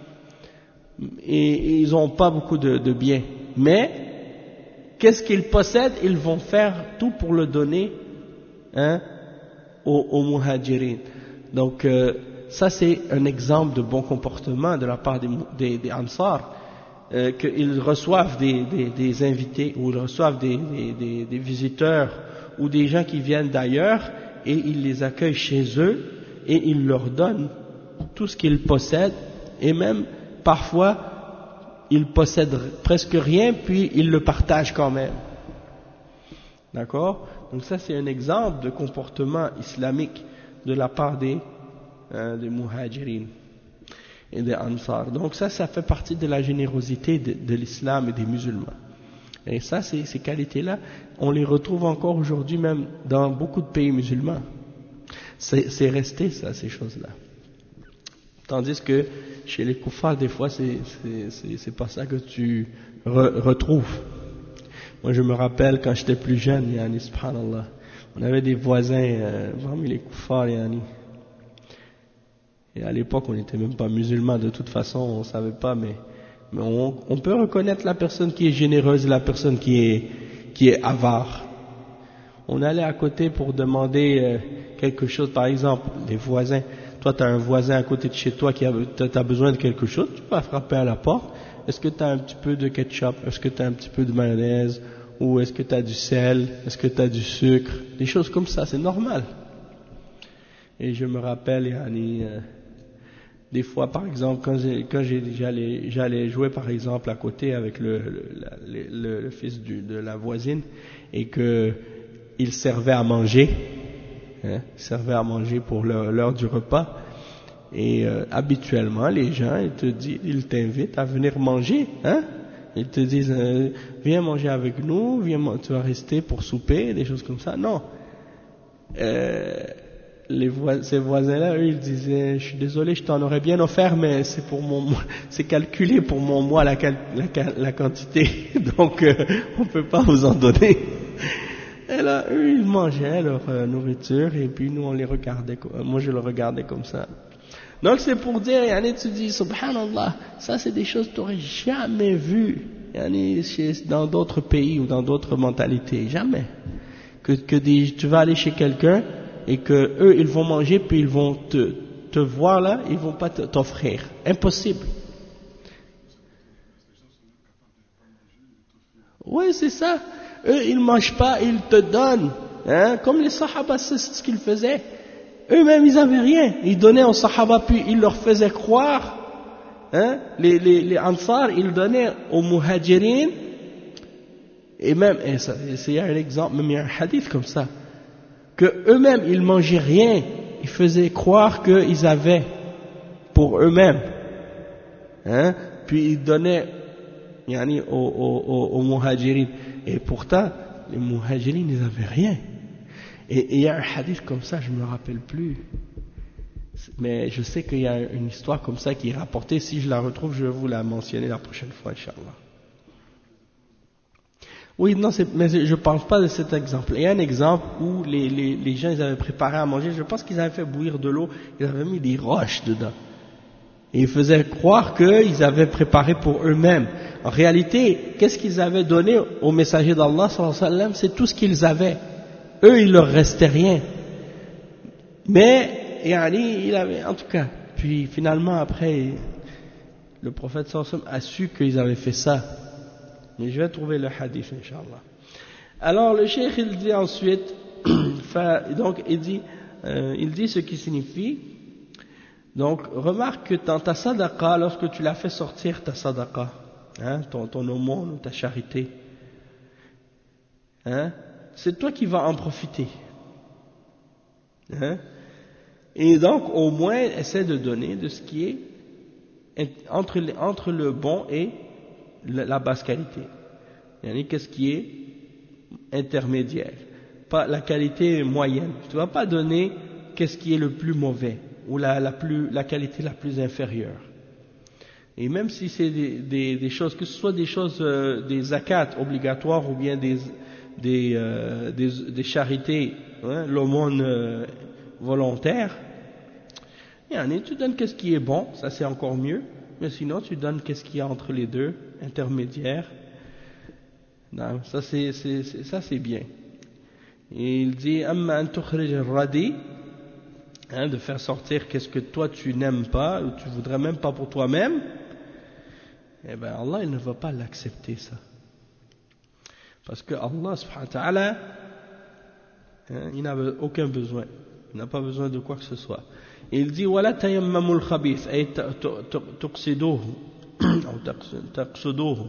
Et, et ils n'ont pas beaucoup de, de biens. Mais, qu'est-ce qu'ils possèdent? Ils vont faire tout pour le donner, hein, aux, aux muhajirin. Donc, euh, ça c'est un exemple de bon comportement de la part des, des, des Ansar, euh, qu'ils reçoivent des, des, des invités ou ils reçoivent des, des, des visiteurs ou des gens qui viennent d'ailleurs et ils les accueillent chez eux et ils leur donnent tout ce qu'ils possèdent et même parfois ils possèdent presque rien puis ils le partagent quand même. D'accord? Donc ça c'est un exemple de comportement islamique de la part des des muhajirin et des ansar. Donc ça, ça fait partie de la générosité de, de l'islam et des musulmans. Et ça, ces, ces qualités-là, on les retrouve encore aujourd'hui même dans beaucoup de pays musulmans. C'est, c'est resté ça, ces choses-là. Tandis que chez les kuffars, des fois, c'est, c'est, c'est, c'est pas ça que tu re, retrouves. Moi, je me rappelle quand j'étais plus jeune, yani, subhanallah, on avait des voisins euh, parmi les kuffars, yani. Et à l'époque, on n'était même pas musulmans, de toute façon, on ne savait pas, mais, mais on, on peut reconnaître la personne qui est généreuse et la personne qui est, qui est avare. On allait à côté pour demander euh, quelque chose, par exemple, les voisins. Toi, tu as un voisin à côté de chez toi qui a, t'as besoin de quelque chose, tu vas frapper à la porte. Est-ce que tu as un petit peu de ketchup? Est-ce que tu as un petit peu de mayonnaise? Ou est-ce que tu as du sel? Est-ce que tu as du sucre? Des choses comme ça, c'est normal. Et je me rappelle, yani, euh, des fois, par exemple, quand, j'ai, quand j'ai, j'allais, j'allais jouer, par exemple, à côté avec le, le, le, le, le fils du, de la voisine, et que il servait à manger, hein, il servait à manger pour l'heure, l'heure du repas, et euh, habituellement, les gens, ils te disent, ils t'invitent à venir manger, hein, ils te disent, euh, viens manger avec nous, viens, tu vas rester pour souper, des choses comme ça. Non. Euh, les voisins, ces voisins-là, eux, ils disaient, je suis désolé, je t'en aurais bien offert, mais c'est pour mon, c'est calculé pour mon mois la, la, la quantité, donc euh, on peut pas vous en donner. Et là, eux, ils mangeaient leur euh, nourriture, et puis nous, on les regardait, moi je le regardais comme ça. Donc c'est pour dire, yani, tu dis, subhanallah, ça c'est des choses que tu n'aurais jamais vues, yani, dans d'autres pays ou dans d'autres mentalités, jamais. Que, que des, tu vas aller chez quelqu'un et que eux ils vont manger puis ils vont te, te voir là, ils vont pas t'offrir, impossible. Oui, c'est ça. Eux ils mangent pas, ils te donnent, hein, comme les Sahaba, c'est ce qu'ils faisaient. Eux-mêmes, ils n'avaient rien. Ils donnaient aux Sahaba, puis ils leur faisaient croire, hein, les, les, les Ansar, ils donnaient aux Muhajirin, et même, et ça, il y a un exemple, même il y a un hadith comme ça, que eux-mêmes, ils mangeaient rien, ils faisaient croire qu'ils avaient pour eux-mêmes, hein, puis ils donnaient, yani, aux, aux, aux Muhajirin, et pourtant, les Muhajirin, ils n'avaient rien. Et il y a un hadith comme ça, je ne me rappelle plus. Mais je sais qu'il y a une histoire comme ça qui est rapportée. Si je la retrouve, je vais vous la mentionner la prochaine fois, Inch'Allah. Oui, non, c'est, mais je ne pense pas de cet exemple. Il y a un exemple où les, les, les gens, ils avaient préparé à manger. Je pense qu'ils avaient fait bouillir de l'eau. Ils avaient mis des roches dedans. Et ils faisaient croire qu'ils avaient préparé pour eux-mêmes. En réalité, qu'est-ce qu'ils avaient donné au messager d'Allah, sallallahu alayhi wa sallam? C'est tout ce qu'ils avaient. Eux, il leur restait rien. Mais, yani, il avait, en tout cas, puis finalement, après, le prophète sallallahu alayhi wa sallam a su qu'ils avaient fait ça. Mais je vais trouver le hadith, Inch'Allah. Alors, le cheikh, il dit ensuite, donc, il dit, euh, il dit ce qui signifie, donc, remarque que dans ta sadaqa, lorsque tu l'as fait sortir, ta sadaqa, hein, ton, ton aumône ou ta charité, hein, c'est toi qui vas en profiter. Hein? Et donc, au moins, essaie de donner de ce qui est entre, entre le bon et la basse qualité. Yani, qu'est-ce qui est intermédiaire? Pas la qualité moyenne. Tu ne vas pas donner qu'est-ce qui est le plus mauvais ou la, la, plus, la qualité la plus inférieure. Et même si c'est des, des, des choses, que ce soit des choses, euh, des zakats obligatoires ou bien des Des, euh, des, des charités, hein, l'aumône euh, volontaire, et tu donnes qu'est-ce qui est bon, ça c'est encore mieux, mais sinon tu donnes qu'est-ce qui est entre les deux, intermédiaire. Non, ça c'est, c'est, c'est, ça c'est bien. Et il dit, amma an tukhrij al-radi, de faire sortir qu'est-ce que toi tu n'aimes pas, ou tu voudrais même pas pour toi-même, eh ben Allah il ne va pas l'accepter ça. Parce que Allah subhanahu wa ta'ala, hein, il n'a aucun besoin, il n'a pas besoin de quoi que ce soit. Et il dit ولا تيمموا الخبيث أي تقصدوه أو تقصدوه.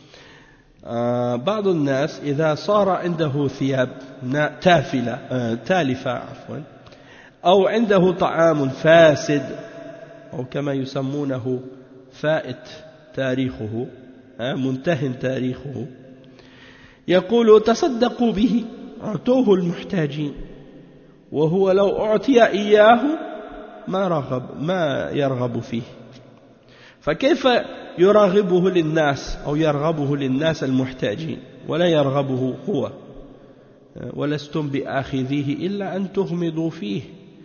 بعض الناس إذا صار عنده ثياب تافلة تالفة عفوا أو عنده طعام فاسد أو كما يسمونه فائت تاريخه منتهٍ تاريخه يقول تصدقوا به أعطوه المحتاجين وهو لو أعطي إياه ما رغب ما يرغب فيه فكيف يرغبه للناس أو يرغبه للناس المحتاجين ولا يرغبه هو ولستم بآخذيه إلا أن تغمضوا فيه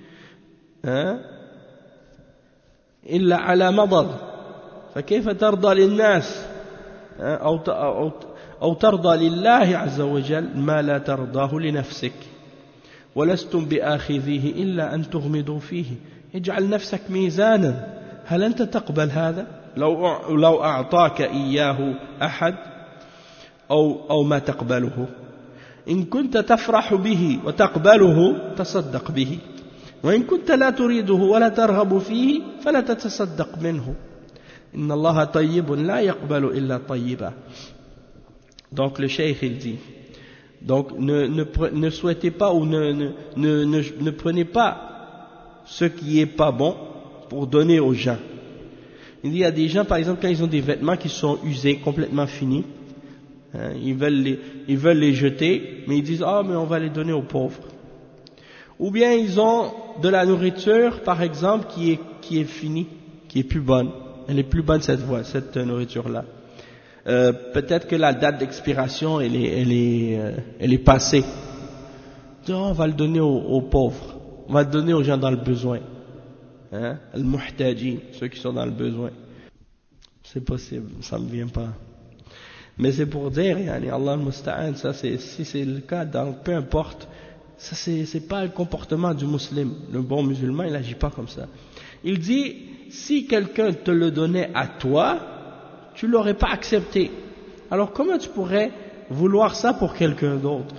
إلا على مضض فكيف ترضى للناس أو أو ترضى لله عز وجل ما لا ترضاه لنفسك ولستم بآخذيه إلا أن تغمضوا فيه اجعل نفسك ميزانا هل أنت تقبل هذا لو لو أعطاك إياه أحد أو أو ما تقبله إن كنت تفرح به وتقبله تصدق به وإن كنت لا تريده ولا ترغب فيه فلا تتصدق منه إن الله طيب لا يقبل إلا طيبا. Donc le cheikh il dit, donc ne, ne, ne souhaitez pas ou ne, ne, ne, ne, ne prenez pas ce qui est pas bon pour donner aux gens. Il dit, il y a des gens par exemple quand ils ont des vêtements qui sont usés, complètement finis, hein, ils, veulent les, ils veulent les jeter, mais ils disent ah mais on va les donner aux pauvres. Ou bien ils ont de la nourriture par exemple qui est, qui est finie, qui est plus bonne, elle est plus bonne cette, voie, cette nourriture là. Euh, peut-être que la date d'expiration elle est, elle est, euh, elle est passée. On va le donner aux, aux pauvres, on va le donner aux gens dans le besoin, hein, al-muhtajin, ceux qui sont dans le besoin. C'est possible, ça me vient pas. Mais c'est pour dire, yani, Allah al-musta'an, ça c'est, si c'est le cas, donc peu importe, ça c'est, c'est pas le comportement du musulman. Le bon musulman, il agit pas comme ça. Il dit, si quelqu'un te le donnait à toi, tu l'aurais pas accepté. Alors comment tu pourrais vouloir ça pour quelqu'un d'autre,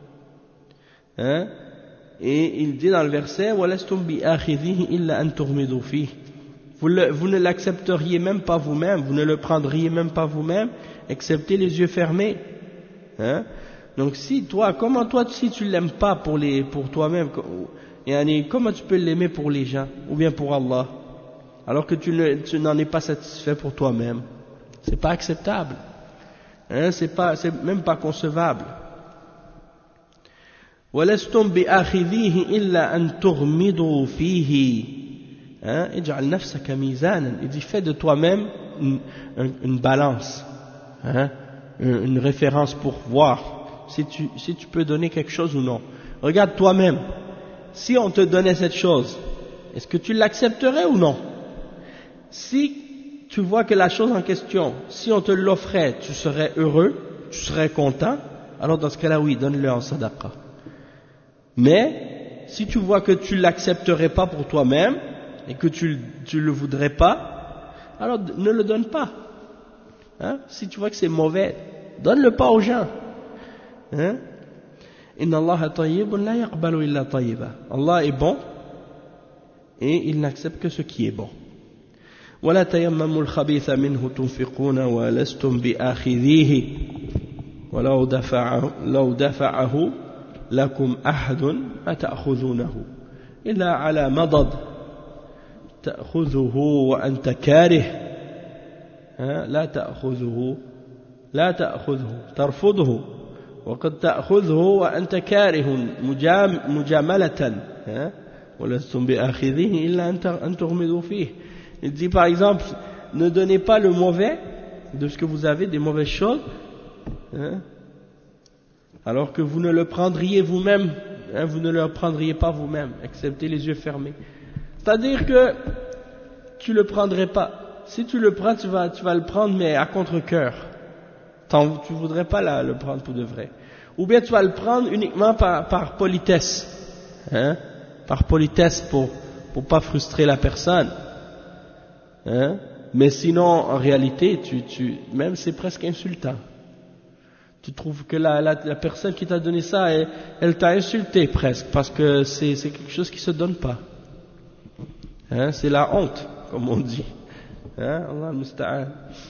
hein? Et il dit dans le verset وَلَسْتُمْ بِآخِذِهِ إِلَّا أَن تُغْمِضُوا فِيهِ, vous, le, vous ne l'accepteriez même pas vous-même, vous ne le prendriez même pas vous-même, excepté les yeux fermés, hein? Donc si toi, comment toi si tu l'aimes pas pour, les, pour toi-même, comment tu peux l'aimer pour les gens ou bien pour Allah alors que tu, ne, tu n'en es pas satisfait pour toi-même? C'est pas acceptable, hein, c'est pas, c'est même pas concevable. وَلَسْتُمْ بِآخِذِيهِ إِلَّا أَن تُغْمِضُوا فِيهِ اجْعَلْ نَفْسَكَ مِيزَانًا. Il dit fais de toi-même une, une, une balance, hein, une, une référence pour voir si tu, si tu peux donner quelque chose ou non. Regarde toi-même, si on te donnait cette chose, est-ce que tu l'accepterais ou non? Si tu vois que la chose en question, si on te l'offrait, tu serais heureux, tu serais content, alors dans ce cas-là, oui, donne-le en sadaqa. Mais, si tu vois que tu ne l'accepterais pas pour toi-même, et que tu ne le voudrais pas, alors ne le donne pas. Hein? Si tu vois que c'est mauvais, donne-le pas aux gens. Hein? Inna Allah tayyibun la yaqbalu illa tayyiba. Allah est bon, et il n'accepte que ce qui est bon. ولا تيمموا الخبيث منه تنفقون ولستم بآخذيه ولو دفعه لو دفعه لكم أحد ما تأخذونه إلا على مضض تأخذه وأنت كاره لا تأخذه لا تأخذه ترفضه وقد تأخذه وأنت كاره مجاملة ولستم بآخذيه إلا أن تغمضوا فيه. Il dit par exemple, ne donnez pas le mauvais de ce que vous avez, des mauvaises choses, hein, alors que vous ne le prendriez vous-même, hein, vous ne le prendriez pas vous-même, excepté les yeux fermés. C'est-à-dire que tu le prendrais pas. Si tu le prends, tu vas, tu vas le prendre, mais à contre-cœur. Tu voudrais pas la, le prendre pour de vrai. Ou bien tu vas le prendre uniquement par, par politesse, hein, par politesse pour pour pas frustrer la personne. Hein? Mais sinon, en réalité, tu, tu, même c'est presque insultant. Tu trouves que la, la, la personne qui t'a donné ça, elle, elle t'a insulté presque, parce que c'est, c'est quelque chose qui se donne pas. Hein? C'est la honte, comme on dit. Hein? Allah al-musta'an.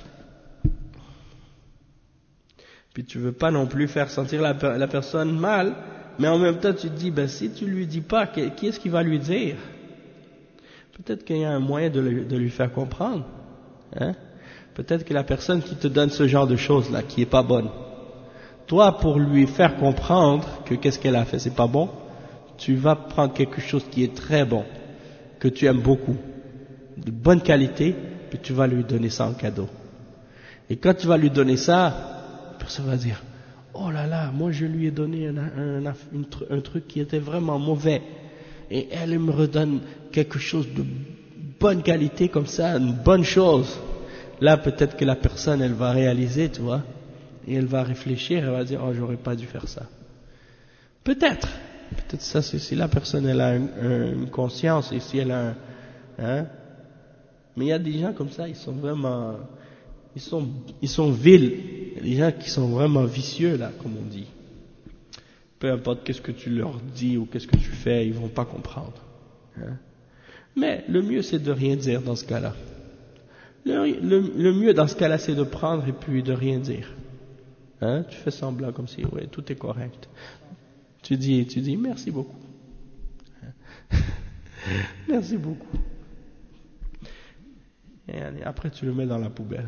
Puis tu veux pas non plus faire sentir la, la personne mal, mais en même temps tu te dis, ben si tu lui dis pas, qui est-ce qui va lui dire? Peut-être qu'il y a un moyen de lui, de lui faire comprendre. Hein? Peut-être que la personne qui te donne ce genre de choses-là, qui est pas bonne, toi, pour lui faire comprendre que qu'est-ce qu'elle a fait, c'est pas bon, tu vas prendre quelque chose qui est très bon, que tu aimes beaucoup, de bonne qualité, puis tu vas lui donner ça en cadeau. Et quand tu vas lui donner ça, la personne va dire, oh là là, moi je lui ai donné un, un, un, un truc qui était vraiment mauvais, et elle me redonne quelque chose de bonne qualité comme ça, une bonne chose. Là peut-être que la personne elle va réaliser, tu vois, et elle va réfléchir, elle va dire, oh, j'aurais pas dû faire ça. Peut-être, peut-être ça, c'est si la personne elle a un, un, une conscience et si elle a un, hein. Mais il y a des gens comme ça, ils sont vraiment, ils sont, ils sont vils. Il y a des gens qui sont vraiment vicieux là, comme on dit. Peu importe qu'est-ce que tu leur dis ou qu'est-ce que tu fais, ils vont pas comprendre. Hein? Mais le mieux c'est de rien dire dans ce cas-là. Le, le, le mieux dans ce cas-là c'est de prendre et puis de rien dire. Hein? Tu fais semblant comme si ouais tout est correct. Tu dis, tu dis merci beaucoup. Merci beaucoup. Et après tu le mets dans la poubelle.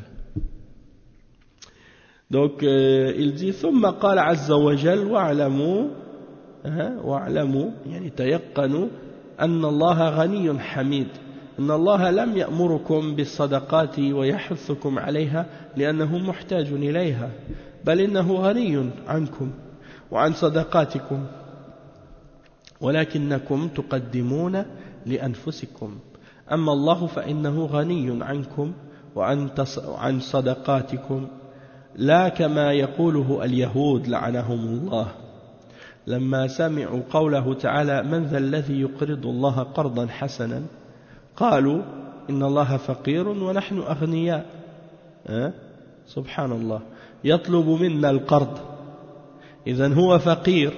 Donc euh, il dit ثم قال عز وجل واعلموا واعلموا يعني تيقنوا أن الله غني حميد أن الله لم يأمركم بالصدقات ويحثكم عليها لأنه محتاج إليها بل إنه غني عنكم وعن صدقاتكم ولكنكم تقدمون لأنفسكم أما الله فإنه غني عنكم وعن صدقاتكم لا كما يقوله اليهود لعنهم الله لما سمعوا قوله تعالى من ذا الذي يقرض الله قرضا حسنا قالوا إن الله فقير ونحن أغنياء أه؟ سبحان الله يطلب منا القرض إذن هو فقير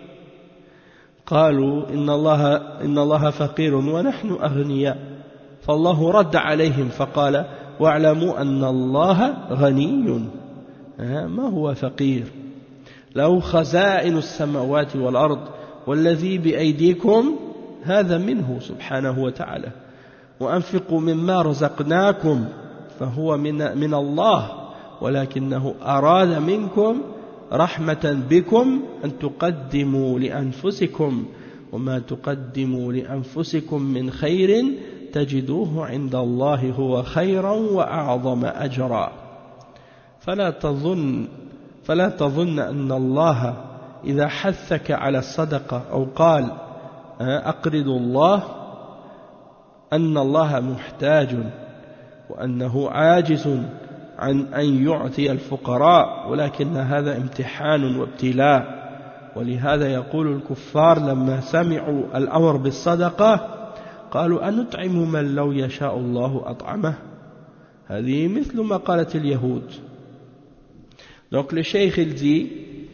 قالوا إن الله, إن الله فقير ونحن أغنياء فالله رد عليهم فقال واعلموا أن الله غني ما هو فقير له خزائن السماوات والأرض والذي بأيديكم هذا منه سبحانه وتعالى وأنفقوا مما رزقناكم فهو من, من الله ولكنه أراد منكم رحمة بكم أن تقدموا لأنفسكم وما تقدموا لأنفسكم من خير تجدوه عند الله هو خيرا وأعظم أجرا فلا تظن فلا تظن أن الله إذا حثك على الصدقة أو قال أقرض الله أن الله محتاج وأنه عاجز عن أن يعطي الفقراء ولكن هذا امتحان وابتلاء ولهذا يقول الكفار لما سمعوا الأمر بالصدقة قالوا أنطعم من لو يشاء الله أطعمه هذه مثل ما قالت اليهود. Donc le cheikh il dit,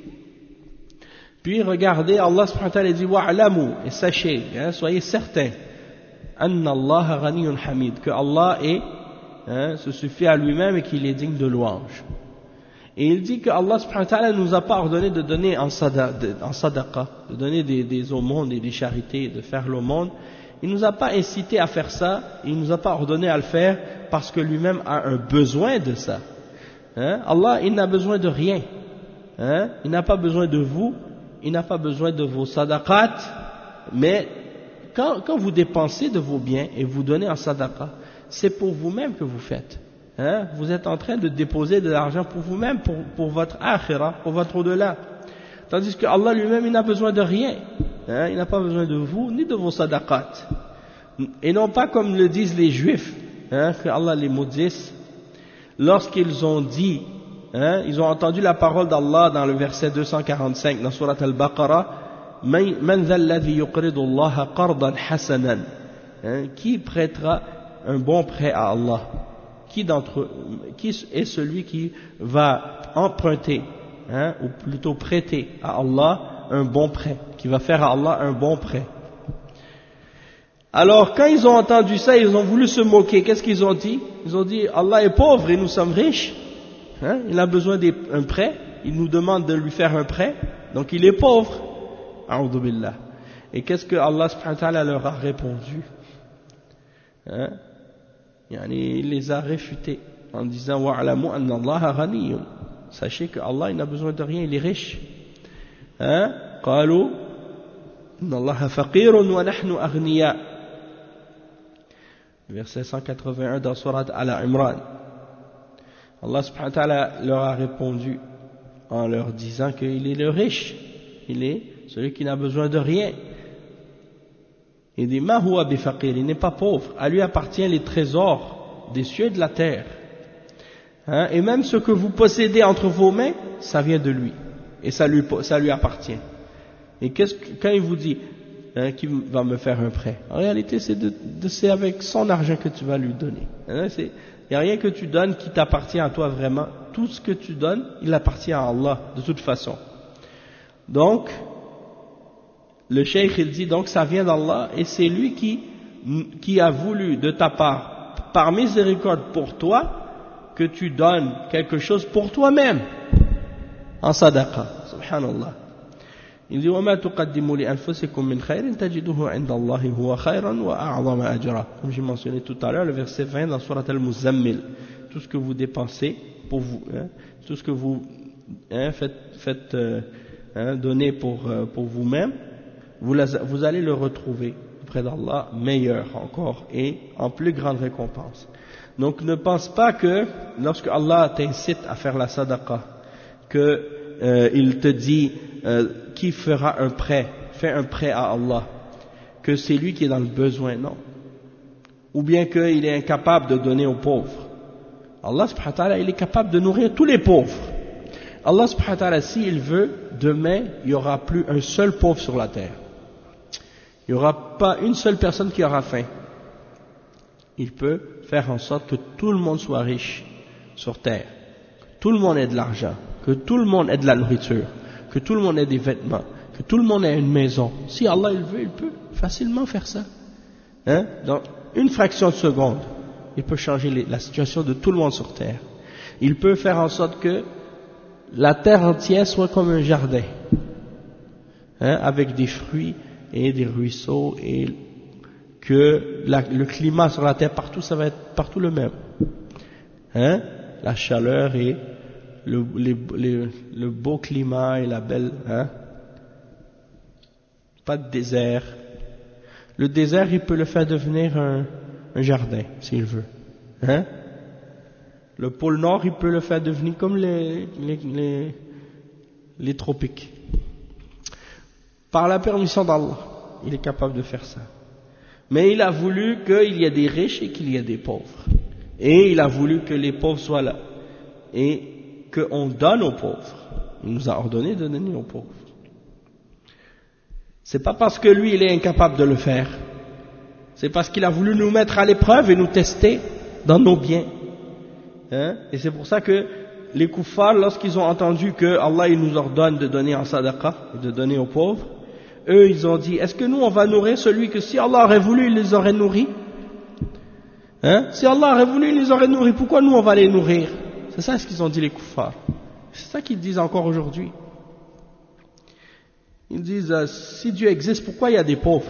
puis regardez, Allah subhanahu wa ta'ala dit wa'lamu, et sachez, hein, soyez certains, anna Allah ghaniyyun hamid, que Allah est, hein, se suffit à lui-même et qu'il est digne de louange. Et il dit que Allah subhanahu wa ta'ala nous a pas ordonné de donner en sadaqa, de donner des, des aumônes et des charités, de faire l'aumône. Il nous a pas incité à faire ça, il nous a pas ordonné à le faire parce que lui-même a un besoin de ça. Hein? Allah, il n'a besoin de rien. Hein? Il n'a pas besoin de vous, il n'a pas besoin de vos sadaqat, mais quand, quand vous dépensez de vos biens et vous donnez en sadaqa, c'est pour vous-même que vous faites. Hein? Vous êtes en train de déposer de l'argent pour vous-même, pour, pour votre akhira, pour votre au-delà. Tandis que Allah lui-même, il n'a besoin de rien. Hein? Il n'a pas besoin de vous, ni de vos sadaqat. Et non pas comme le disent les juifs, hein, que Allah les maudisse, lorsqu'ils ont dit, hein, ils ont entendu la parole d'Allah dans le verset deux cent quarante-cinq, dans Surat Al-Baqarah, Man dha alladhi yuqridu Allah qardan hasanan, qui prêtera un bon prêt à Allah? Qui d'entre qui est celui qui va emprunter, hein, ou plutôt prêter à Allah un bon prêt, qui va faire à Allah un bon prêt? Alors quand ils ont entendu ça, ils ont voulu se moquer. Qu'est-ce qu'ils ont dit? Ils ont dit Allah est pauvre et nous sommes riches, hein, il a besoin d'un prêt, il nous demande de lui faire un prêt, donc il est pauvre. A'udhu billah. Et qu'est-ce que Allah subhanahu wa ta'ala leur a répondu? Hein? Il les a réfutés en disant wa'alamu anna Allah ghaniyyun, sachez que Allah il n'a besoin de rien, il est riche. Hein? Qalu inna Allah faqirun wa nahnu aghniya, verset cent quatre-vingt-un dans Surat Al-Imran. Allah subhanahu wa ta'ala leur a répondu en leur disant qu'il est le riche, il est celui qui n'a besoin de rien. Il dit ma huwa bifaqir, il n'est pas pauvre, à lui appartient les trésors des cieux et de la terre. Hein, et même ce que vous possédez entre vos mains, ça vient de lui. Et ça lui, ça lui appartient. Et qu'est-ce que, quand il vous dit hein, qu'il va me faire un prêt, en réalité c'est, de, de, c'est avec son argent que tu vas lui donner. Hein, il n'y a rien que tu donnes qui t'appartient à toi vraiment. Tout ce que tu donnes, il appartient à Allah de toute façon. Donc, le cheikh il dit donc ça vient d'Allah et c'est lui qui, qui a voulu de ta part, par miséricorde pour toi, que tu donnes quelque chose pour toi-même en sadaqa. Subhanallah. Il dit وَمَا تُقَدِّمُوا لِأَنفُسِكُم مِّنْ خَيْرٍ تَجِدُوهُ عِندَ اللَّهِ هُوَ خَيْرًا وَأَعْظَمَ أَجْرًا. Comme j'ai mentionné tout à l'heure, le verset vingt dans Surat Al-Muzammil. Tout ce que vous dépensez pour vous, hein, tout ce que vous hein, faites, faites euh, hein, donner pour, euh, pour vous-même, vous, la, vous allez le retrouver auprès d'Allah meilleur encore et en plus grande récompense. Donc ne pense pas que lorsque Allah t'incite à faire la sadaqa, que euh, il te dit euh, qui fera un prêt, fais un prêt à Allah, que c'est lui qui est dans le besoin, non. Ou bien qu'il est incapable de donner aux pauvres. Allah subhanahu wa ta'ala, il est capable de nourrir tous les pauvres. Allah subhanahu wa ta'ala, s'il veut, demain, il n'y aura plus un seul pauvre sur la terre. Il n'y aura pas une seule personne qui aura faim. Il peut faire en sorte que tout le monde soit riche sur terre, que tout le monde ait de l'argent, que tout le monde ait de la nourriture, que tout le monde ait des vêtements, que tout le monde ait une maison. Si Allah il veut, il peut facilement faire ça. Hein? Dans une fraction de seconde, il peut changer les, la situation de tout le monde sur terre. Il peut faire en sorte que la terre entière soit comme un jardin, hein, avec des fruits et des ruisseaux et que la, le climat sur la terre partout, ça va être partout le même. Hein? La chaleur et le, les, les, le beau climat et la belle... Hein? Pas de désert. Le désert, il peut le faire devenir un, un jardin, s'il veut. Hein? Le pôle Nord, il peut le faire devenir comme les, les, les, les tropiques. Par la permission d'Allah, il est capable de faire ça. Mais il a voulu qu'il y ait des riches et qu'il y ait des pauvres. Et il a voulu que les pauvres soient là. Et qu'on donne aux pauvres. Il nous a ordonné de donner aux pauvres. C'est pas parce que lui, il est incapable de le faire. C'est parce qu'il a voulu nous mettre à l'épreuve et nous tester dans nos biens. Hein? Et c'est pour ça que les kuffars, lorsqu'ils ont entendu que Allah il nous ordonne de donner en sadaqa, de donner aux pauvres, eux, ils ont dit, est-ce que nous, on va nourrir celui que si Allah aurait voulu, il les aurait nourris? Hein? Si Allah aurait voulu, il les aurait nourris. Pourquoi nous, on va les nourrir? C'est ça ce qu'ils ont dit les kuffars. C'est ça qu'ils disent encore aujourd'hui. Ils disent, euh, si Dieu existe, pourquoi il y a des pauvres?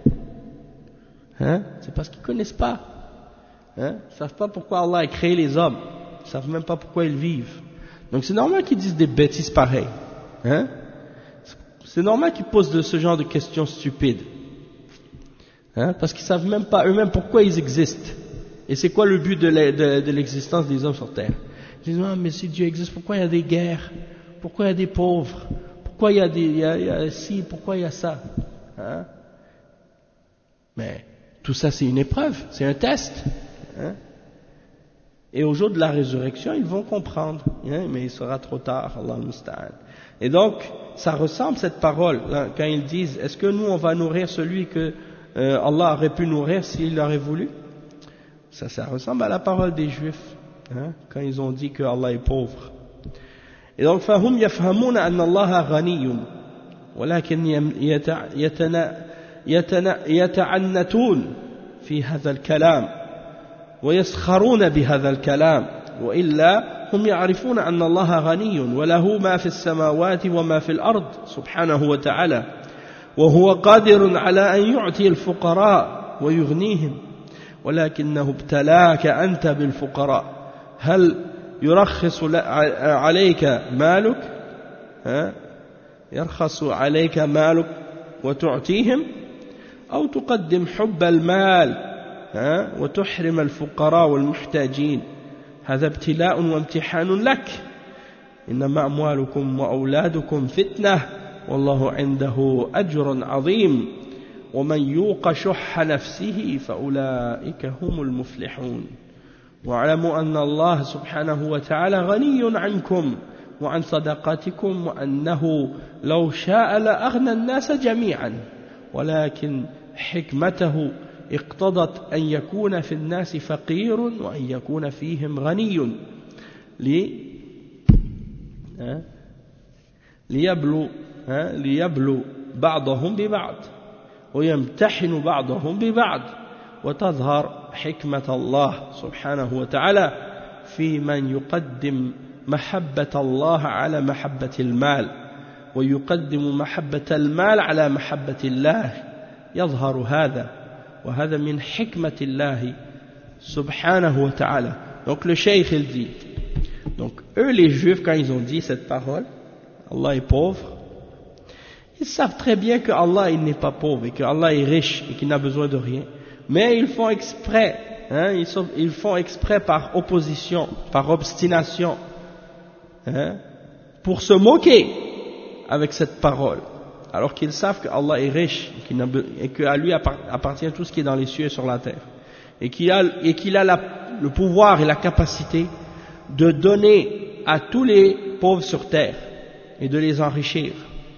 Hein? C'est parce qu'ils ne connaissent pas. Hein? Ils ne savent pas pourquoi Allah a créé les hommes. Ils ne savent même pas pourquoi ils vivent. Donc c'est normal qu'ils disent des bêtises pareilles. Hein? C'est normal qu'ils posent de ce genre de questions stupides. Hein? Parce qu'ils ne savent même pas eux-mêmes pourquoi ils existent. Et c'est quoi le but de, la, de, de l'existence des hommes sur Terre? Ils disent, ah, mais si Dieu existe, pourquoi il y a des guerres? Pourquoi il y a des pauvres? Pourquoi il y a des, il y a, il y a ci, pourquoi il y a ça? Hein? Mais tout ça c'est une épreuve, c'est un test. Hein? Et au jour de la résurrection, ils vont comprendre. Hein? Mais il sera trop tard, Allah al-Musta'an. Et donc, ça ressemble cette parole, là, quand ils disent, est-ce que nous on va nourrir celui que euh, Allah aurait pu nourrir s'il l'aurait voulu? Ça, ça ressemble à la parole des Juifs, hein, quand ils ont dit que Allah est pauvre. Et donc, فهم يفهمون أن الله غني ولكن يتعنتون في هذا الكلام ويسخرون بهذا الكلام وإلا هم يعرفون أن الله غني وله ما في السماوات وما في الأرض سبحانه وتعالى وهو قادر على أن يعطي الفقراء ويغنيهم ولكنه ابتلاك أنت بالفقراء هل يرخص عليك مالك ها يرخص عليك مالك وتعطيهم أو تقدم حب المال ها وتحرم الفقراء والمحتاجين هذا ابتلاء وامتحان لك إنما أموالكم وأولادكم فتنة والله عنده أجر عظيم ومن يوق شح نفسه فأولئك هم المفلحون واعلموا أن الله سبحانه وتعالى غني عنكم وعن صدقاتكم وأنه لو شاء لأغنى الناس جميعا ولكن حكمته اقتضت أن يكون في الناس فقير وأن يكون فيهم غني لي ليبلو ليبلو بعضهم ببعض ويمتحن بعضهم ببعض وتظهر حكمة الله سبحانه وتعالى في من يقدم محبة الله على محبة المال ويقدم محبة المال على محبة الله يظهر هذا وهذا من حكمة الله سبحانه وتعالى. Donc le cheikh il dit, donc eux les juifs quand ils ont dit cette parole, Allah est pauvre, ils savent très bien que Allah il n'est pas pauvre et que Allah est riche et qu'il n'a besoin de rien, mais ils font exprès, hein, ils, sont, ils font exprès par opposition, par obstination, hein, pour se moquer avec cette parole, alors qu'ils savent que Allah est riche et, qu'il et qu'à lui appartient tout ce qui est dans les cieux et sur la terre, et qu'il a, et qu'il a la, le pouvoir et la capacité de donner à tous les pauvres sur terre et de les enrichir.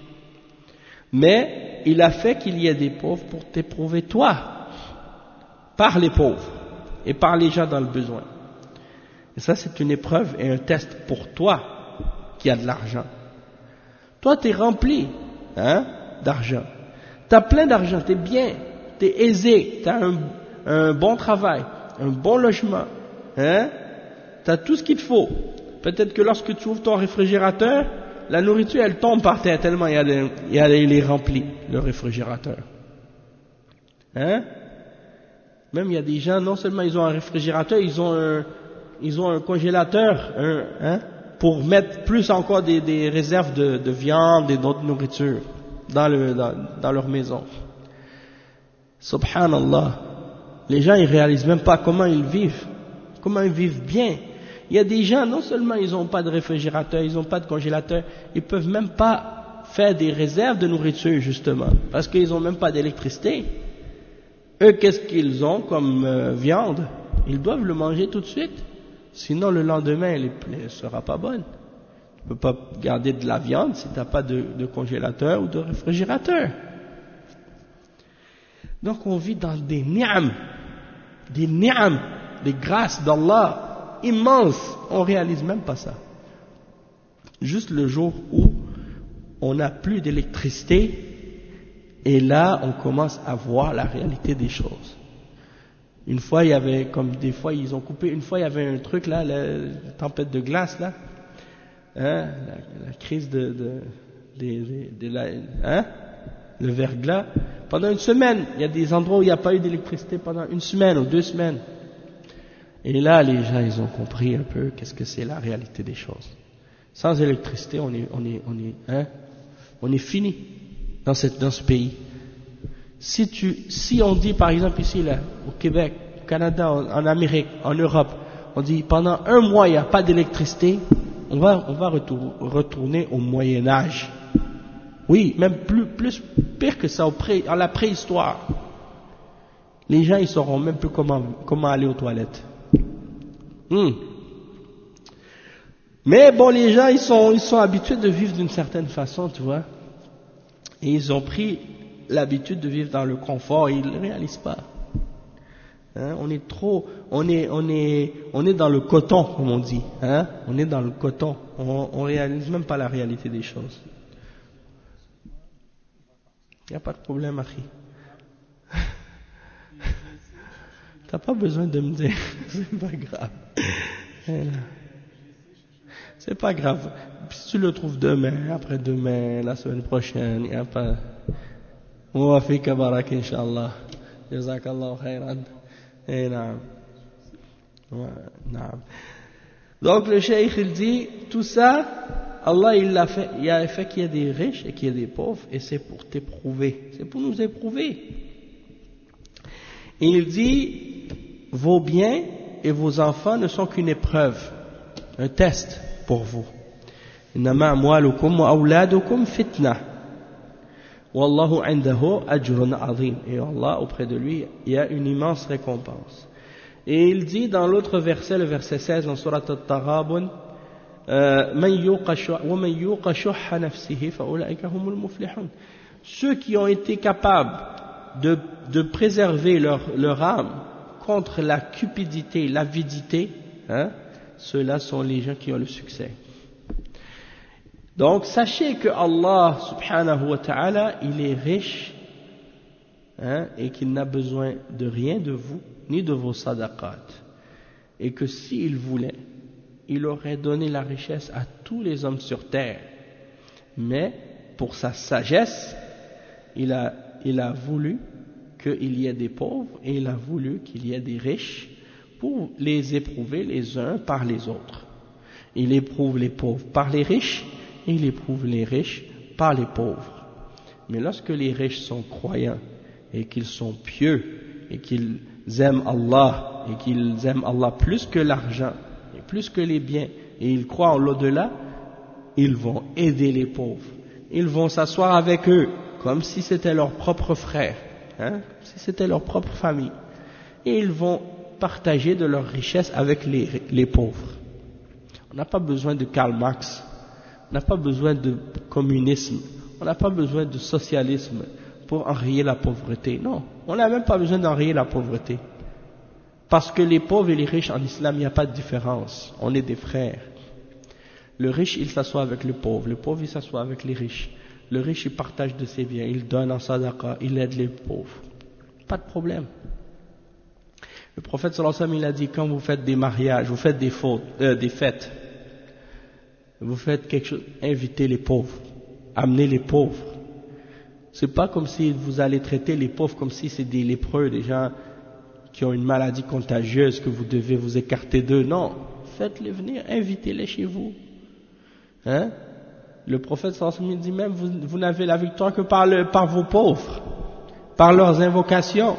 Mais il a fait qu'il y ait des pauvres pour t'éprouver toi, par les pauvres et par les gens dans le besoin. Et ça c'est une épreuve et un test pour toi qui a de l'argent. Toi tu es rempli, hein, d'argent, tu as plein d'argent, tu es bien, tu es aisé, tu as un, un bon travail, un bon logement, hein, tu as tout ce qu'il te faut. Peut-être que lorsque tu ouvres ton réfrigérateur, la nourriture elle tombe par terre tellement il, y a des, il, y a, il est rempli, le réfrigérateur. Hein? Même il y a des gens, non seulement ils ont un réfrigérateur, ils ont un, ils ont un congélateur, un, hein, pour mettre plus encore des, des réserves de, de viande et d'autres nourritures dans, le, dans, dans leur maison. Subhanallah. Les gens ils réalisent même pas comment ils vivent, comment ils vivent bien. Il y a des gens, non seulement ils n'ont pas de réfrigérateur, ils n'ont pas de congélateur, ils ne peuvent même pas faire des réserves de nourriture justement, parce qu'ils n'ont même pas d'électricité. Eux, qu'est-ce qu'ils ont comme euh, viande? Ils doivent le manger tout de suite, sinon le lendemain elle ne sera pas bonne. Tu ne peux pas garder de la viande si tu n'as pas de, de congélateur ou de réfrigérateur. Donc on vit dans des ni'am, des ni'am, des grâces d'Allah immense, on réalise même pas ça. Juste le jour où on n'a plus d'électricité, et là on commence à voir la réalité des choses. Une fois il y avait, comme des fois ils ont coupé, une fois il y avait un truc là, la, la tempête de glace là, hein, la, la crise de, de, de, de, de la, hein, le verglas. Pendant une semaine, il y a des endroits où il n'y a pas eu d'électricité pendant une semaine ou deux semaines. Et là, les gens, ils ont compris un peu qu'est-ce que c'est la réalité des choses. Sans électricité, on est, on est, on est, hein, on est fini dans cette, dans ce pays. Si tu, si on dit, par exemple, ici, là, au Québec, au Canada, en, en Amérique, en Europe, on dit, pendant un mois, il n'y a pas d'électricité, on va, on va retour, retourner au Moyen-Âge. Oui, même plus, plus, pire que ça, au pré, à la préhistoire. Les gens, ils sauront même plus comment, comment aller aux toilettes. Hmm. Mais bon, les gens, ils sont, ils sont habitués de vivre d'une certaine façon, tu vois. Et ils ont pris l'habitude de vivre dans le confort et ils ne le réalisent pas. Hein, on est trop, on est, on est, on est dans le coton, comme on dit. Hein, on est dans le coton. On, on réalise même pas la réalité des choses. Il n'y a pas de problème, Akhi. T'as pas besoin de me dire, c'est pas grave. C'est pas grave. Si tu le trouves demain, après-demain, la semaine prochaine, il n'y a pas. Wa fika barak, Inch'Allah. Jazakallah khairan. Et naam. Naam. Donc le cheikh il dit, tout ça, Allah il a fait, il a fait qu'il y ait des riches et qu'il y ait des pauvres, et c'est pour t'éprouver. C'est pour nous éprouver. Et il dit, vos biens et vos enfants ne sont qu'une épreuve, un test pour vous. Innama amwalukum wa awladukum fitna. Wallahu indahu ajrun azim. Et Allah, auprès de lui, il y a une immense récompense. Et il dit dans l'autre verset, le verset seize dans Surat At-Taghabun, ceux qui ont été capables de, de préserver leur, leur âme contre la cupidité, l'avidité, hein, ceux-là sont les gens qui ont le succès. Donc sachez que Allah subhanahu wa ta'ala, il est riche, hein, et qu'il n'a besoin de rien de vous, ni de vos sadaqat. Et que s'il voulait, il aurait donné la richesse à tous les hommes sur terre. Mais pour sa sagesse, il a, il a voulu qu'il y ait des pauvres et il a voulu qu'il y ait des riches pour les éprouver les uns par les autres. Il éprouve les pauvres par les riches et il éprouve les riches par les pauvres. Mais lorsque les riches sont croyants et qu'ils sont pieux et qu'ils aiment Allah et qu'ils aiment Allah plus que l'argent et plus que les biens et ils croient en l'au-delà, ils vont aider les pauvres. Ils vont s'asseoir avec eux comme si c'était leur propre frère, hein, si c'était leur propre famille. Et ils vont partager de leur richesse avec les, les pauvres. On n'a pas besoin de Karl Marx, on n'a pas besoin de communisme, on n'a pas besoin de socialisme pour enrayer la pauvreté. Non, on n'a même pas besoin d'enrayer la pauvreté. Parce que les pauvres et les riches en islam, il n'y a pas de différence. On est des frères. Le riche, il s'assoit avec le pauvre. Le pauvre, il s'assoit avec les riches. Le riche, il partage de ses biens. Il donne en sadaqa. Il aide les pauvres. Pas de problème. Le prophète sallallahu alayhi wa sallam, il a dit, quand vous faites des mariages, vous faites des, fautes, euh, des fêtes, vous faites quelque chose, invitez les pauvres. Amenez les pauvres. C'est pas comme si vous allez traiter les pauvres comme si c'est des lépreux, des gens qui ont une maladie contagieuse que vous devez vous écarter d'eux. Non, faites-les venir, invitez-les chez vous. Hein? Le prophète sallallahu alayhi wa sallam dit même, vous, vous n'avez la victoire que par, le, par vos pauvres, par leurs invocations.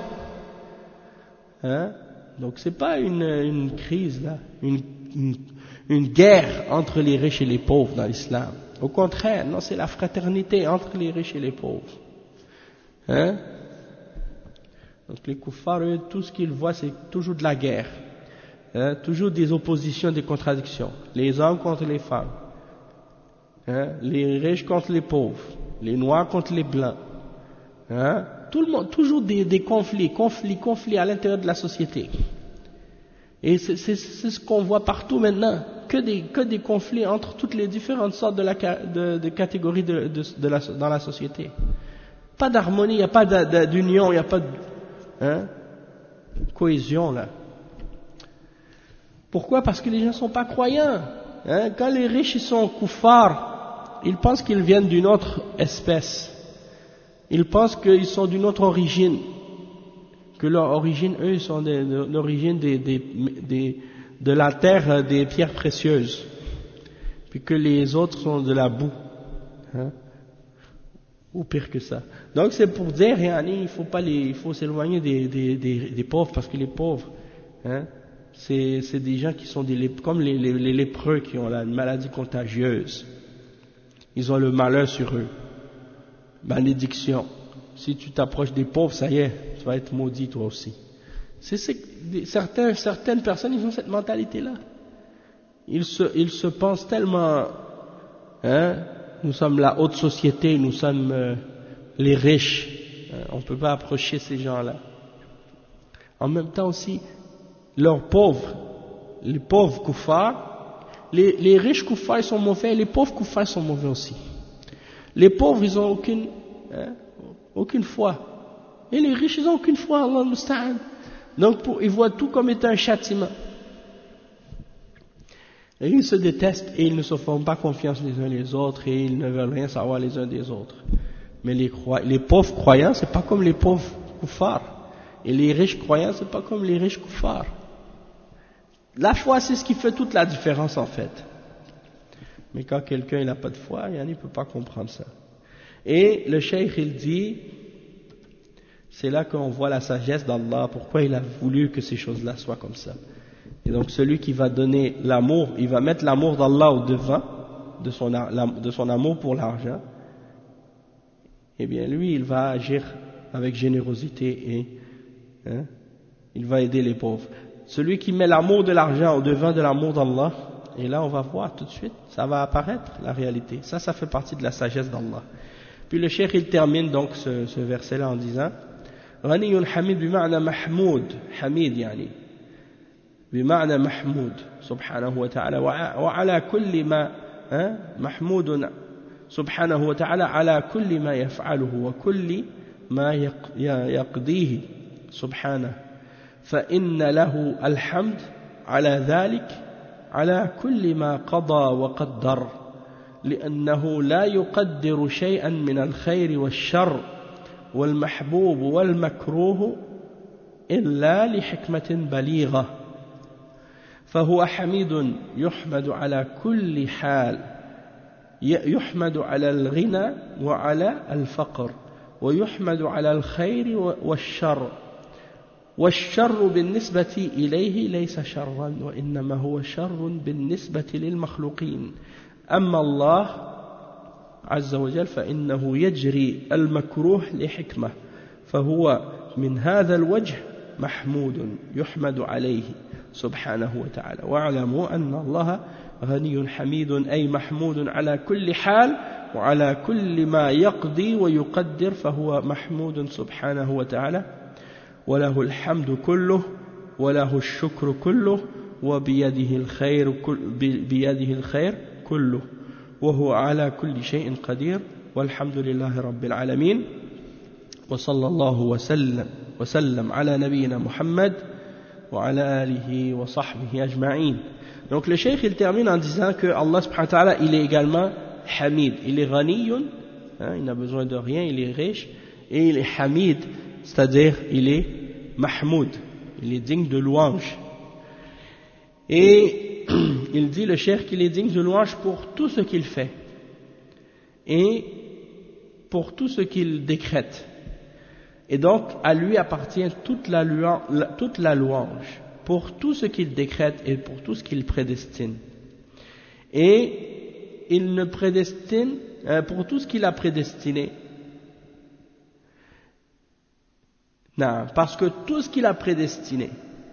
Hein? Donc c'est pas une, une crise là, une, une, une guerre entre les riches et les pauvres dans l'islam. Au contraire, non, c'est la fraternité entre les riches et les pauvres. Hein? Donc les kuffars, eux, tout ce qu'ils voient, c'est toujours de la guerre, hein? Toujours des oppositions, des contradictions. Les hommes contre les femmes, hein? Les riches contre les pauvres, les noirs contre les blancs, hein? Tout le monde, toujours des, des conflits, conflits, conflits à l'intérieur de la société. Et c'est, c'est, c'est ce qu'on voit partout maintenant, que des, que des conflits entre toutes les différentes sortes de, la, de, de catégories de, de, de la, dans la société. Pas d'harmonie, il n'y a pas de, de, d'union, il n'y a pas de hein, cohésion là. Pourquoi? Parce que les gens ne sont pas croyants. Hein? Quand les riches ils sont kuffars, ils pensent qu'ils viennent d'une autre espèce. Ils pensent qu'ils sont d'une autre origine. Que leur origine, eux, ils sont de, de l'origine des, des, des, de la terre des pierres précieuses. Puis que les autres sont de la boue. Hein? Ou pire que ça. Donc c'est pour dire, il faut pas les, il faut s'éloigner des, des, des, des pauvres, parce que les pauvres, hein, c'est, c'est des gens qui sont des, comme les, les, les lépreux qui ont la maladie contagieuse. Ils ont le malheur sur eux. Malédiction. Si tu t'approches des pauvres, ça y est, tu vas être maudit toi aussi. C'est, c'est, certains, certaines personnes, ils ont cette mentalité-là. Ils se, ils se pensent tellement, hein, nous sommes la haute société, nous sommes euh, les riches. On ne peut pas approcher ces gens-là. En même temps aussi, leurs pauvres, les pauvres kuffars, les, les riches kuffars ils sont mauvais, les pauvres kuffars sont mauvais aussi. Les pauvres, ils n'ont aucune, hein, aucune foi. Et les riches, ils n'ont aucune foi, Allah musta'an. Donc, pour, ils voient tout comme étant un châtiment. Et ils se détestent et ils ne se font pas confiance les uns les autres et ils ne veulent rien savoir les uns des autres. Mais les, les pauvres croyants, c'est pas comme les pauvres kuffars. Et les riches croyants, c'est pas comme les riches kuffars. La foi, c'est ce qui fait toute la différence en fait. Mais quand quelqu'un n'a pas de foi, il ne peut pas comprendre ça. Et le cheikh, il dit, c'est là qu'on voit la sagesse d'Allah, pourquoi il a voulu que ces choses-là soient comme ça. Et donc celui qui va donner l'amour, il va mettre l'amour d'Allah au devant de son, de son amour pour l'argent, eh bien lui il va agir avec générosité et hein, il va aider les pauvres. celui qui met l'amour de l'argent au devant de l'amour d'Allah, et là on va voir tout de suite, ça va apparaître la réalité. Ça, ça fait partie de la sagesse d'Allah. Puis le cheikh il termine donc ce, ce verset-là en disant غني حميد بمعنى محمود حميد يعني بمعنى محمود سبحانه وتعالى وعلى كل ما محمود سبحانه وتعالى على كل ما يفعله وكل ما يقضيه سبحانه فإن له الحمد على ذلك على كل ما قضى وقدر لأنه لا يقدر شيئا من الخير والشر والمحبوب والمكروه إلا لحكمة بليغة فهو حميد يحمد على كل حال يحمد على الغنى وعلى الفقر ويحمد على الخير والشر والشر بالنسبة إليه ليس شرا وإنما هو شر بالنسبة للمخلوقين أما الله عز وجل فإنه يجري المكروه لحكمة فهو من هذا الوجه محمود يحمد عليه سبحانه وتعالى واعلموا أن الله غني حميد أي محمود على كل حال وعلى كل ما يقضي ويقدر فهو محمود سبحانه وتعالى وله الحمد كله وله الشكر كله وبيده الخير بيده الخير كله وهو على كل شيء قدير والحمد لله رب العالمين وصلى الله وسلم وسلم على نبينا محمد وعلى آله وصحبه أجمعين. Donc le cheikh il termine en disant que Allah subhanahu wa ta'ala il est également Hamid, il est Ghaniyun, hein, il n'a besoin de rien, il est riche, et il est Hamid, c'est-à-dire il est Mahmoud, il est digne de louange. Et il dit le cheikh qu'il est digne de louange pour tout ce qu'il fait et pour tout ce qu'il décrète. Et donc à lui appartient toute la louange, toute la louange pour tout ce qu'il décrète et pour tout ce qu'il prédestine. Et il ne prédestine, euh, pour tout ce qu'il a prédestiné. Non, parce que tout ce qu'il a prédestiné,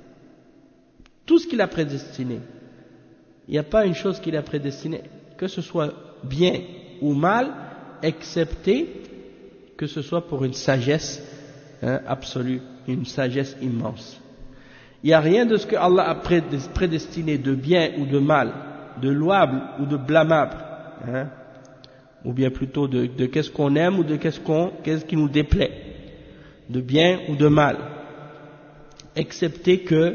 tout ce qu'il a prédestiné, il n'y a pas une chose qu'il a prédestinée, que ce soit bien ou mal, excepté que ce soit pour une sagesse hein, absolue, une sagesse immense. Il n'y a rien de ce que Allah a prédestiné de bien ou de mal, de louable ou de blâmable, hein, ou bien plutôt de, de qu'est-ce qu'on aime ou de qu'est-ce qu'on, qu'est-ce qui nous déplaît, de bien ou de mal, excepté que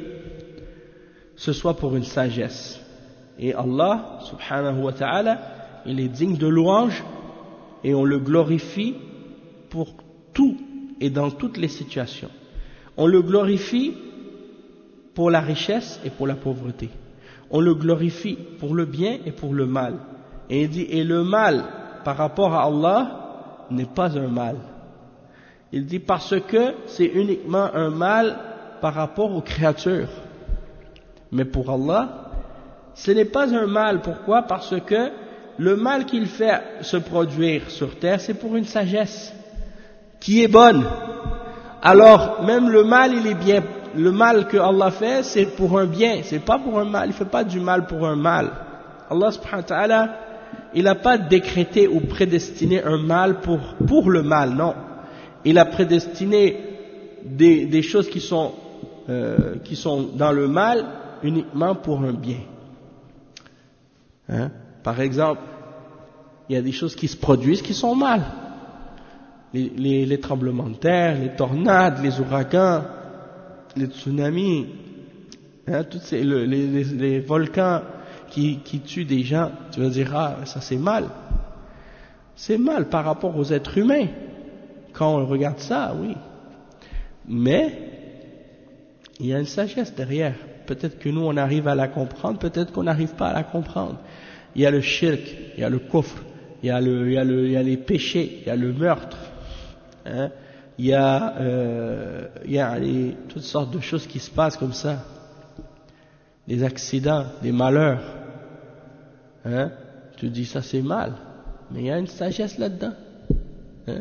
ce soit pour une sagesse. Et Allah, subhanahu wa ta'ala, il est digne de louange et on le glorifie pour tout et dans toutes les situations. On le glorifie pour la richesse et pour la pauvreté. On le glorifie pour le bien et pour le mal. Et il dit, et le mal par rapport à Allah n'est pas un mal. Il dit parce que c'est uniquement un mal par rapport aux créatures. Mais pour Allah, ce n'est pas un mal. Pourquoi? Parce que le mal qu'il fait se produire sur terre, c'est pour une sagesse qui est bonne. Alors, même le mal, il est bien. Le mal que Allah fait, c'est pour un bien, c'est pas pour un mal. Il fait pas du mal pour un mal. Allah subhanahu wa ta'ala, il n'a pas décrété ou prédestiné un mal pour, pour le mal, non. Il a prédestiné des, des choses qui sont, euh, qui sont dans le mal uniquement pour un bien. Hein? Par exemple, il y a des choses qui se produisent qui sont mal. Les, les, les tremblements de terre, les tornades, les ouragans, les tsunamis, hein, toutes ces, le, les, les, les volcans qui, qui tuent des gens. Tu vas dire, ah, ça c'est mal. C'est mal par rapport aux êtres humains. Quand on regarde ça, oui. Mais, il y a une sagesse derrière. Peut-être que nous, on arrive à la comprendre, peut-être qu'on n'arrive pas à la comprendre. Il y a le shirk, il y a le kufr, il y a, le, il y a, le, il y a les péchés, il y a le meurtre, hein, il y a, euh, il y a les, toutes sortes de choses qui se passent comme ça. Des accidents, des malheurs. Hein, tu dis ça c'est mal, mais il y a une sagesse là-dedans. Hein,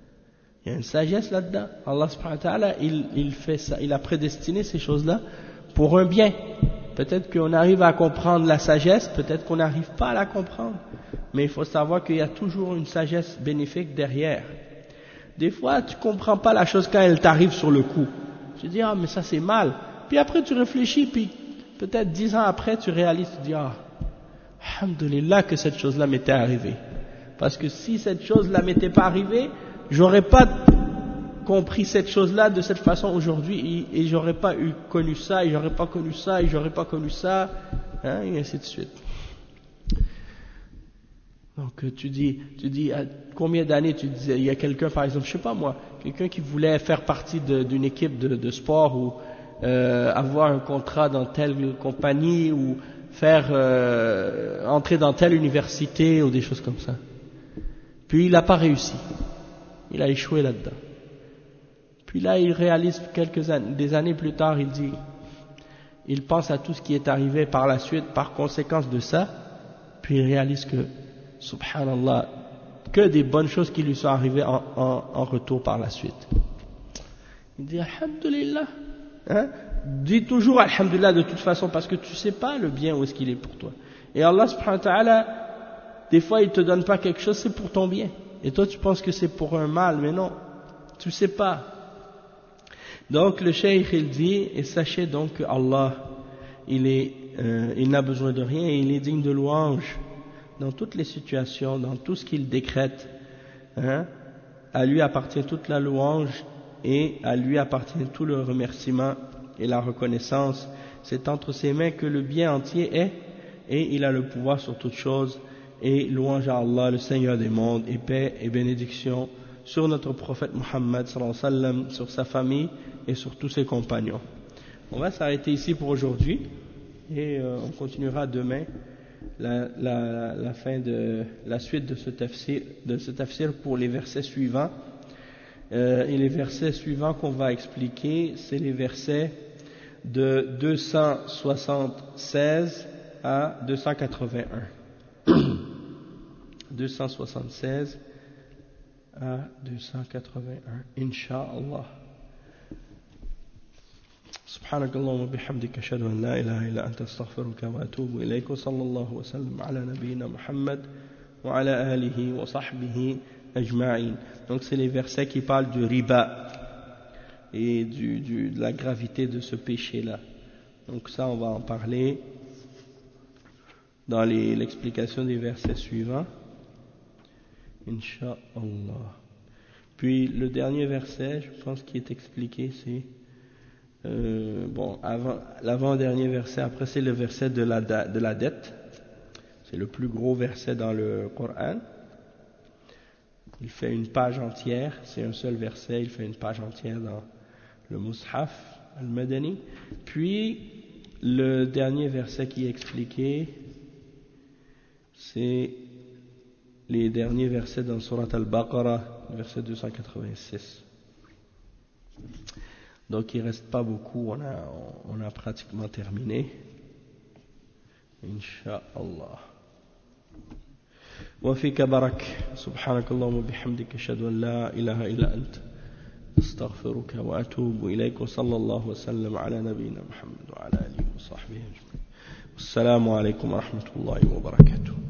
il y a une sagesse là-dedans. Allah subhanahu wa ta'ala, il, il fait ça, il a prédestiné ces choses-là pour un bien. Peut-être qu'on arrive à comprendre la sagesse, peut-être qu'on n'arrive pas à la comprendre. Mais il faut savoir qu'il y a toujours une sagesse bénéfique derrière. Des fois, tu comprends pas la chose quand elle t'arrive sur le coup. Tu dis, ah, mais ça c'est mal. Puis après, tu réfléchis, puis peut-être dix ans après, tu réalises, tu dis, ah, alhamdoulilah que cette chose-là m'était arrivée. Parce que si cette chose-là m'était pas arrivée, j'aurais pas compris cette chose-là de cette façon aujourd'hui, et, et j'aurais pas eu connu ça, et j'aurais pas connu ça, et j'aurais pas connu ça, hein, et ainsi de suite. Donc tu dis, tu dis, à combien d'années tu disais, il y a quelqu'un par exemple, je sais pas moi, quelqu'un qui voulait faire partie d'une équipe de, de sport ou euh, avoir un contrat dans telle compagnie ou faire euh, entrer dans telle université ou des choses comme ça. Puis il n'a pas réussi, il a échoué là-dedans. Puis là, il réalise quelques années, des années plus tard, il dit, il pense à tout ce qui est arrivé par la suite, par conséquence de ça, puis il réalise que, subhanallah, que des bonnes choses qui lui sont arrivées en, en, en retour par la suite. Il dit, alhamdulillah, hein? Dis toujours alhamdulillah de toute façon, parce que tu sais pas le bien où est-ce qu'il est pour toi. Et Allah subhanahu wa ta'ala, des fois il te donne pas quelque chose, c'est pour ton bien. Et toi tu penses que c'est pour un mal, mais non, tu sais pas. Donc le cheikh il dit, et sachez donc que Allah, il est, euh, il n'a besoin de rien et il est digne de louange dans toutes les situations, dans tout ce qu'il décrète. Hein, à lui appartient toute la louange et à lui appartient tout le remerciement et la reconnaissance. C'est entre ses mains que le bien entier est et il a le pouvoir sur toutes choses. Et louange à Allah, le Seigneur des mondes, et paix et bénédiction sur notre prophète Muhammad sallallahu alayhi wa sallam, sur sa famille et sur tous ses compagnons. On va s'arrêter ici pour aujourd'hui et euh, on continuera demain la, la, la fin de la suite de ce tafsir, de ce tafsir pour les versets suivants. Euh, et les versets suivants qu'on va expliquer, c'est les versets de deux cent soixante-seize à deux cent quatre-vingt-un. deux cent soixante-seize à deux cent quatre-vingt-un, Inch'Allah. سبحانك اللهم وبحمدك أشهد أن لا إله إلا أنت أستغفرك وأتوب إليك وصلى الله وسلم على نبينا محمد وعلى آله وصحبه أجمعين. Donc c'est les versets qui parlent du riba et du, du, de la gravité de ce péché-là. Donc ça on va en parler dans l'explication des versets suivants. Inch'Allah. Puis le dernier verset, je pense qui est expliqué, c'est euh, bon, avant, l'avant-dernier verset, après c'est le verset de la, de la dette. C'est le plus gros verset dans le Coran. Il fait une page entière, c'est un seul verset, il fait une page entière dans le Mushaf al-Madani. Puis le dernier verset qui est expliqué, c'est les derniers versets dans Surat al-Baqarah, verset deux cent quatre-vingt-six. Donc il ne reste pas beaucoup, on a, on a pratiquement terminé. Inch'Allah. وفيك برك سبحانك اللهم وبحمدك أشهد أن لا إله إلا أنت أستغفرك وأتوب إليك وصلى الله وسلم على نبينا محمد وعلى آله وصحبه أجمعين. والسلام عليكم ورحمة الله وبركاته.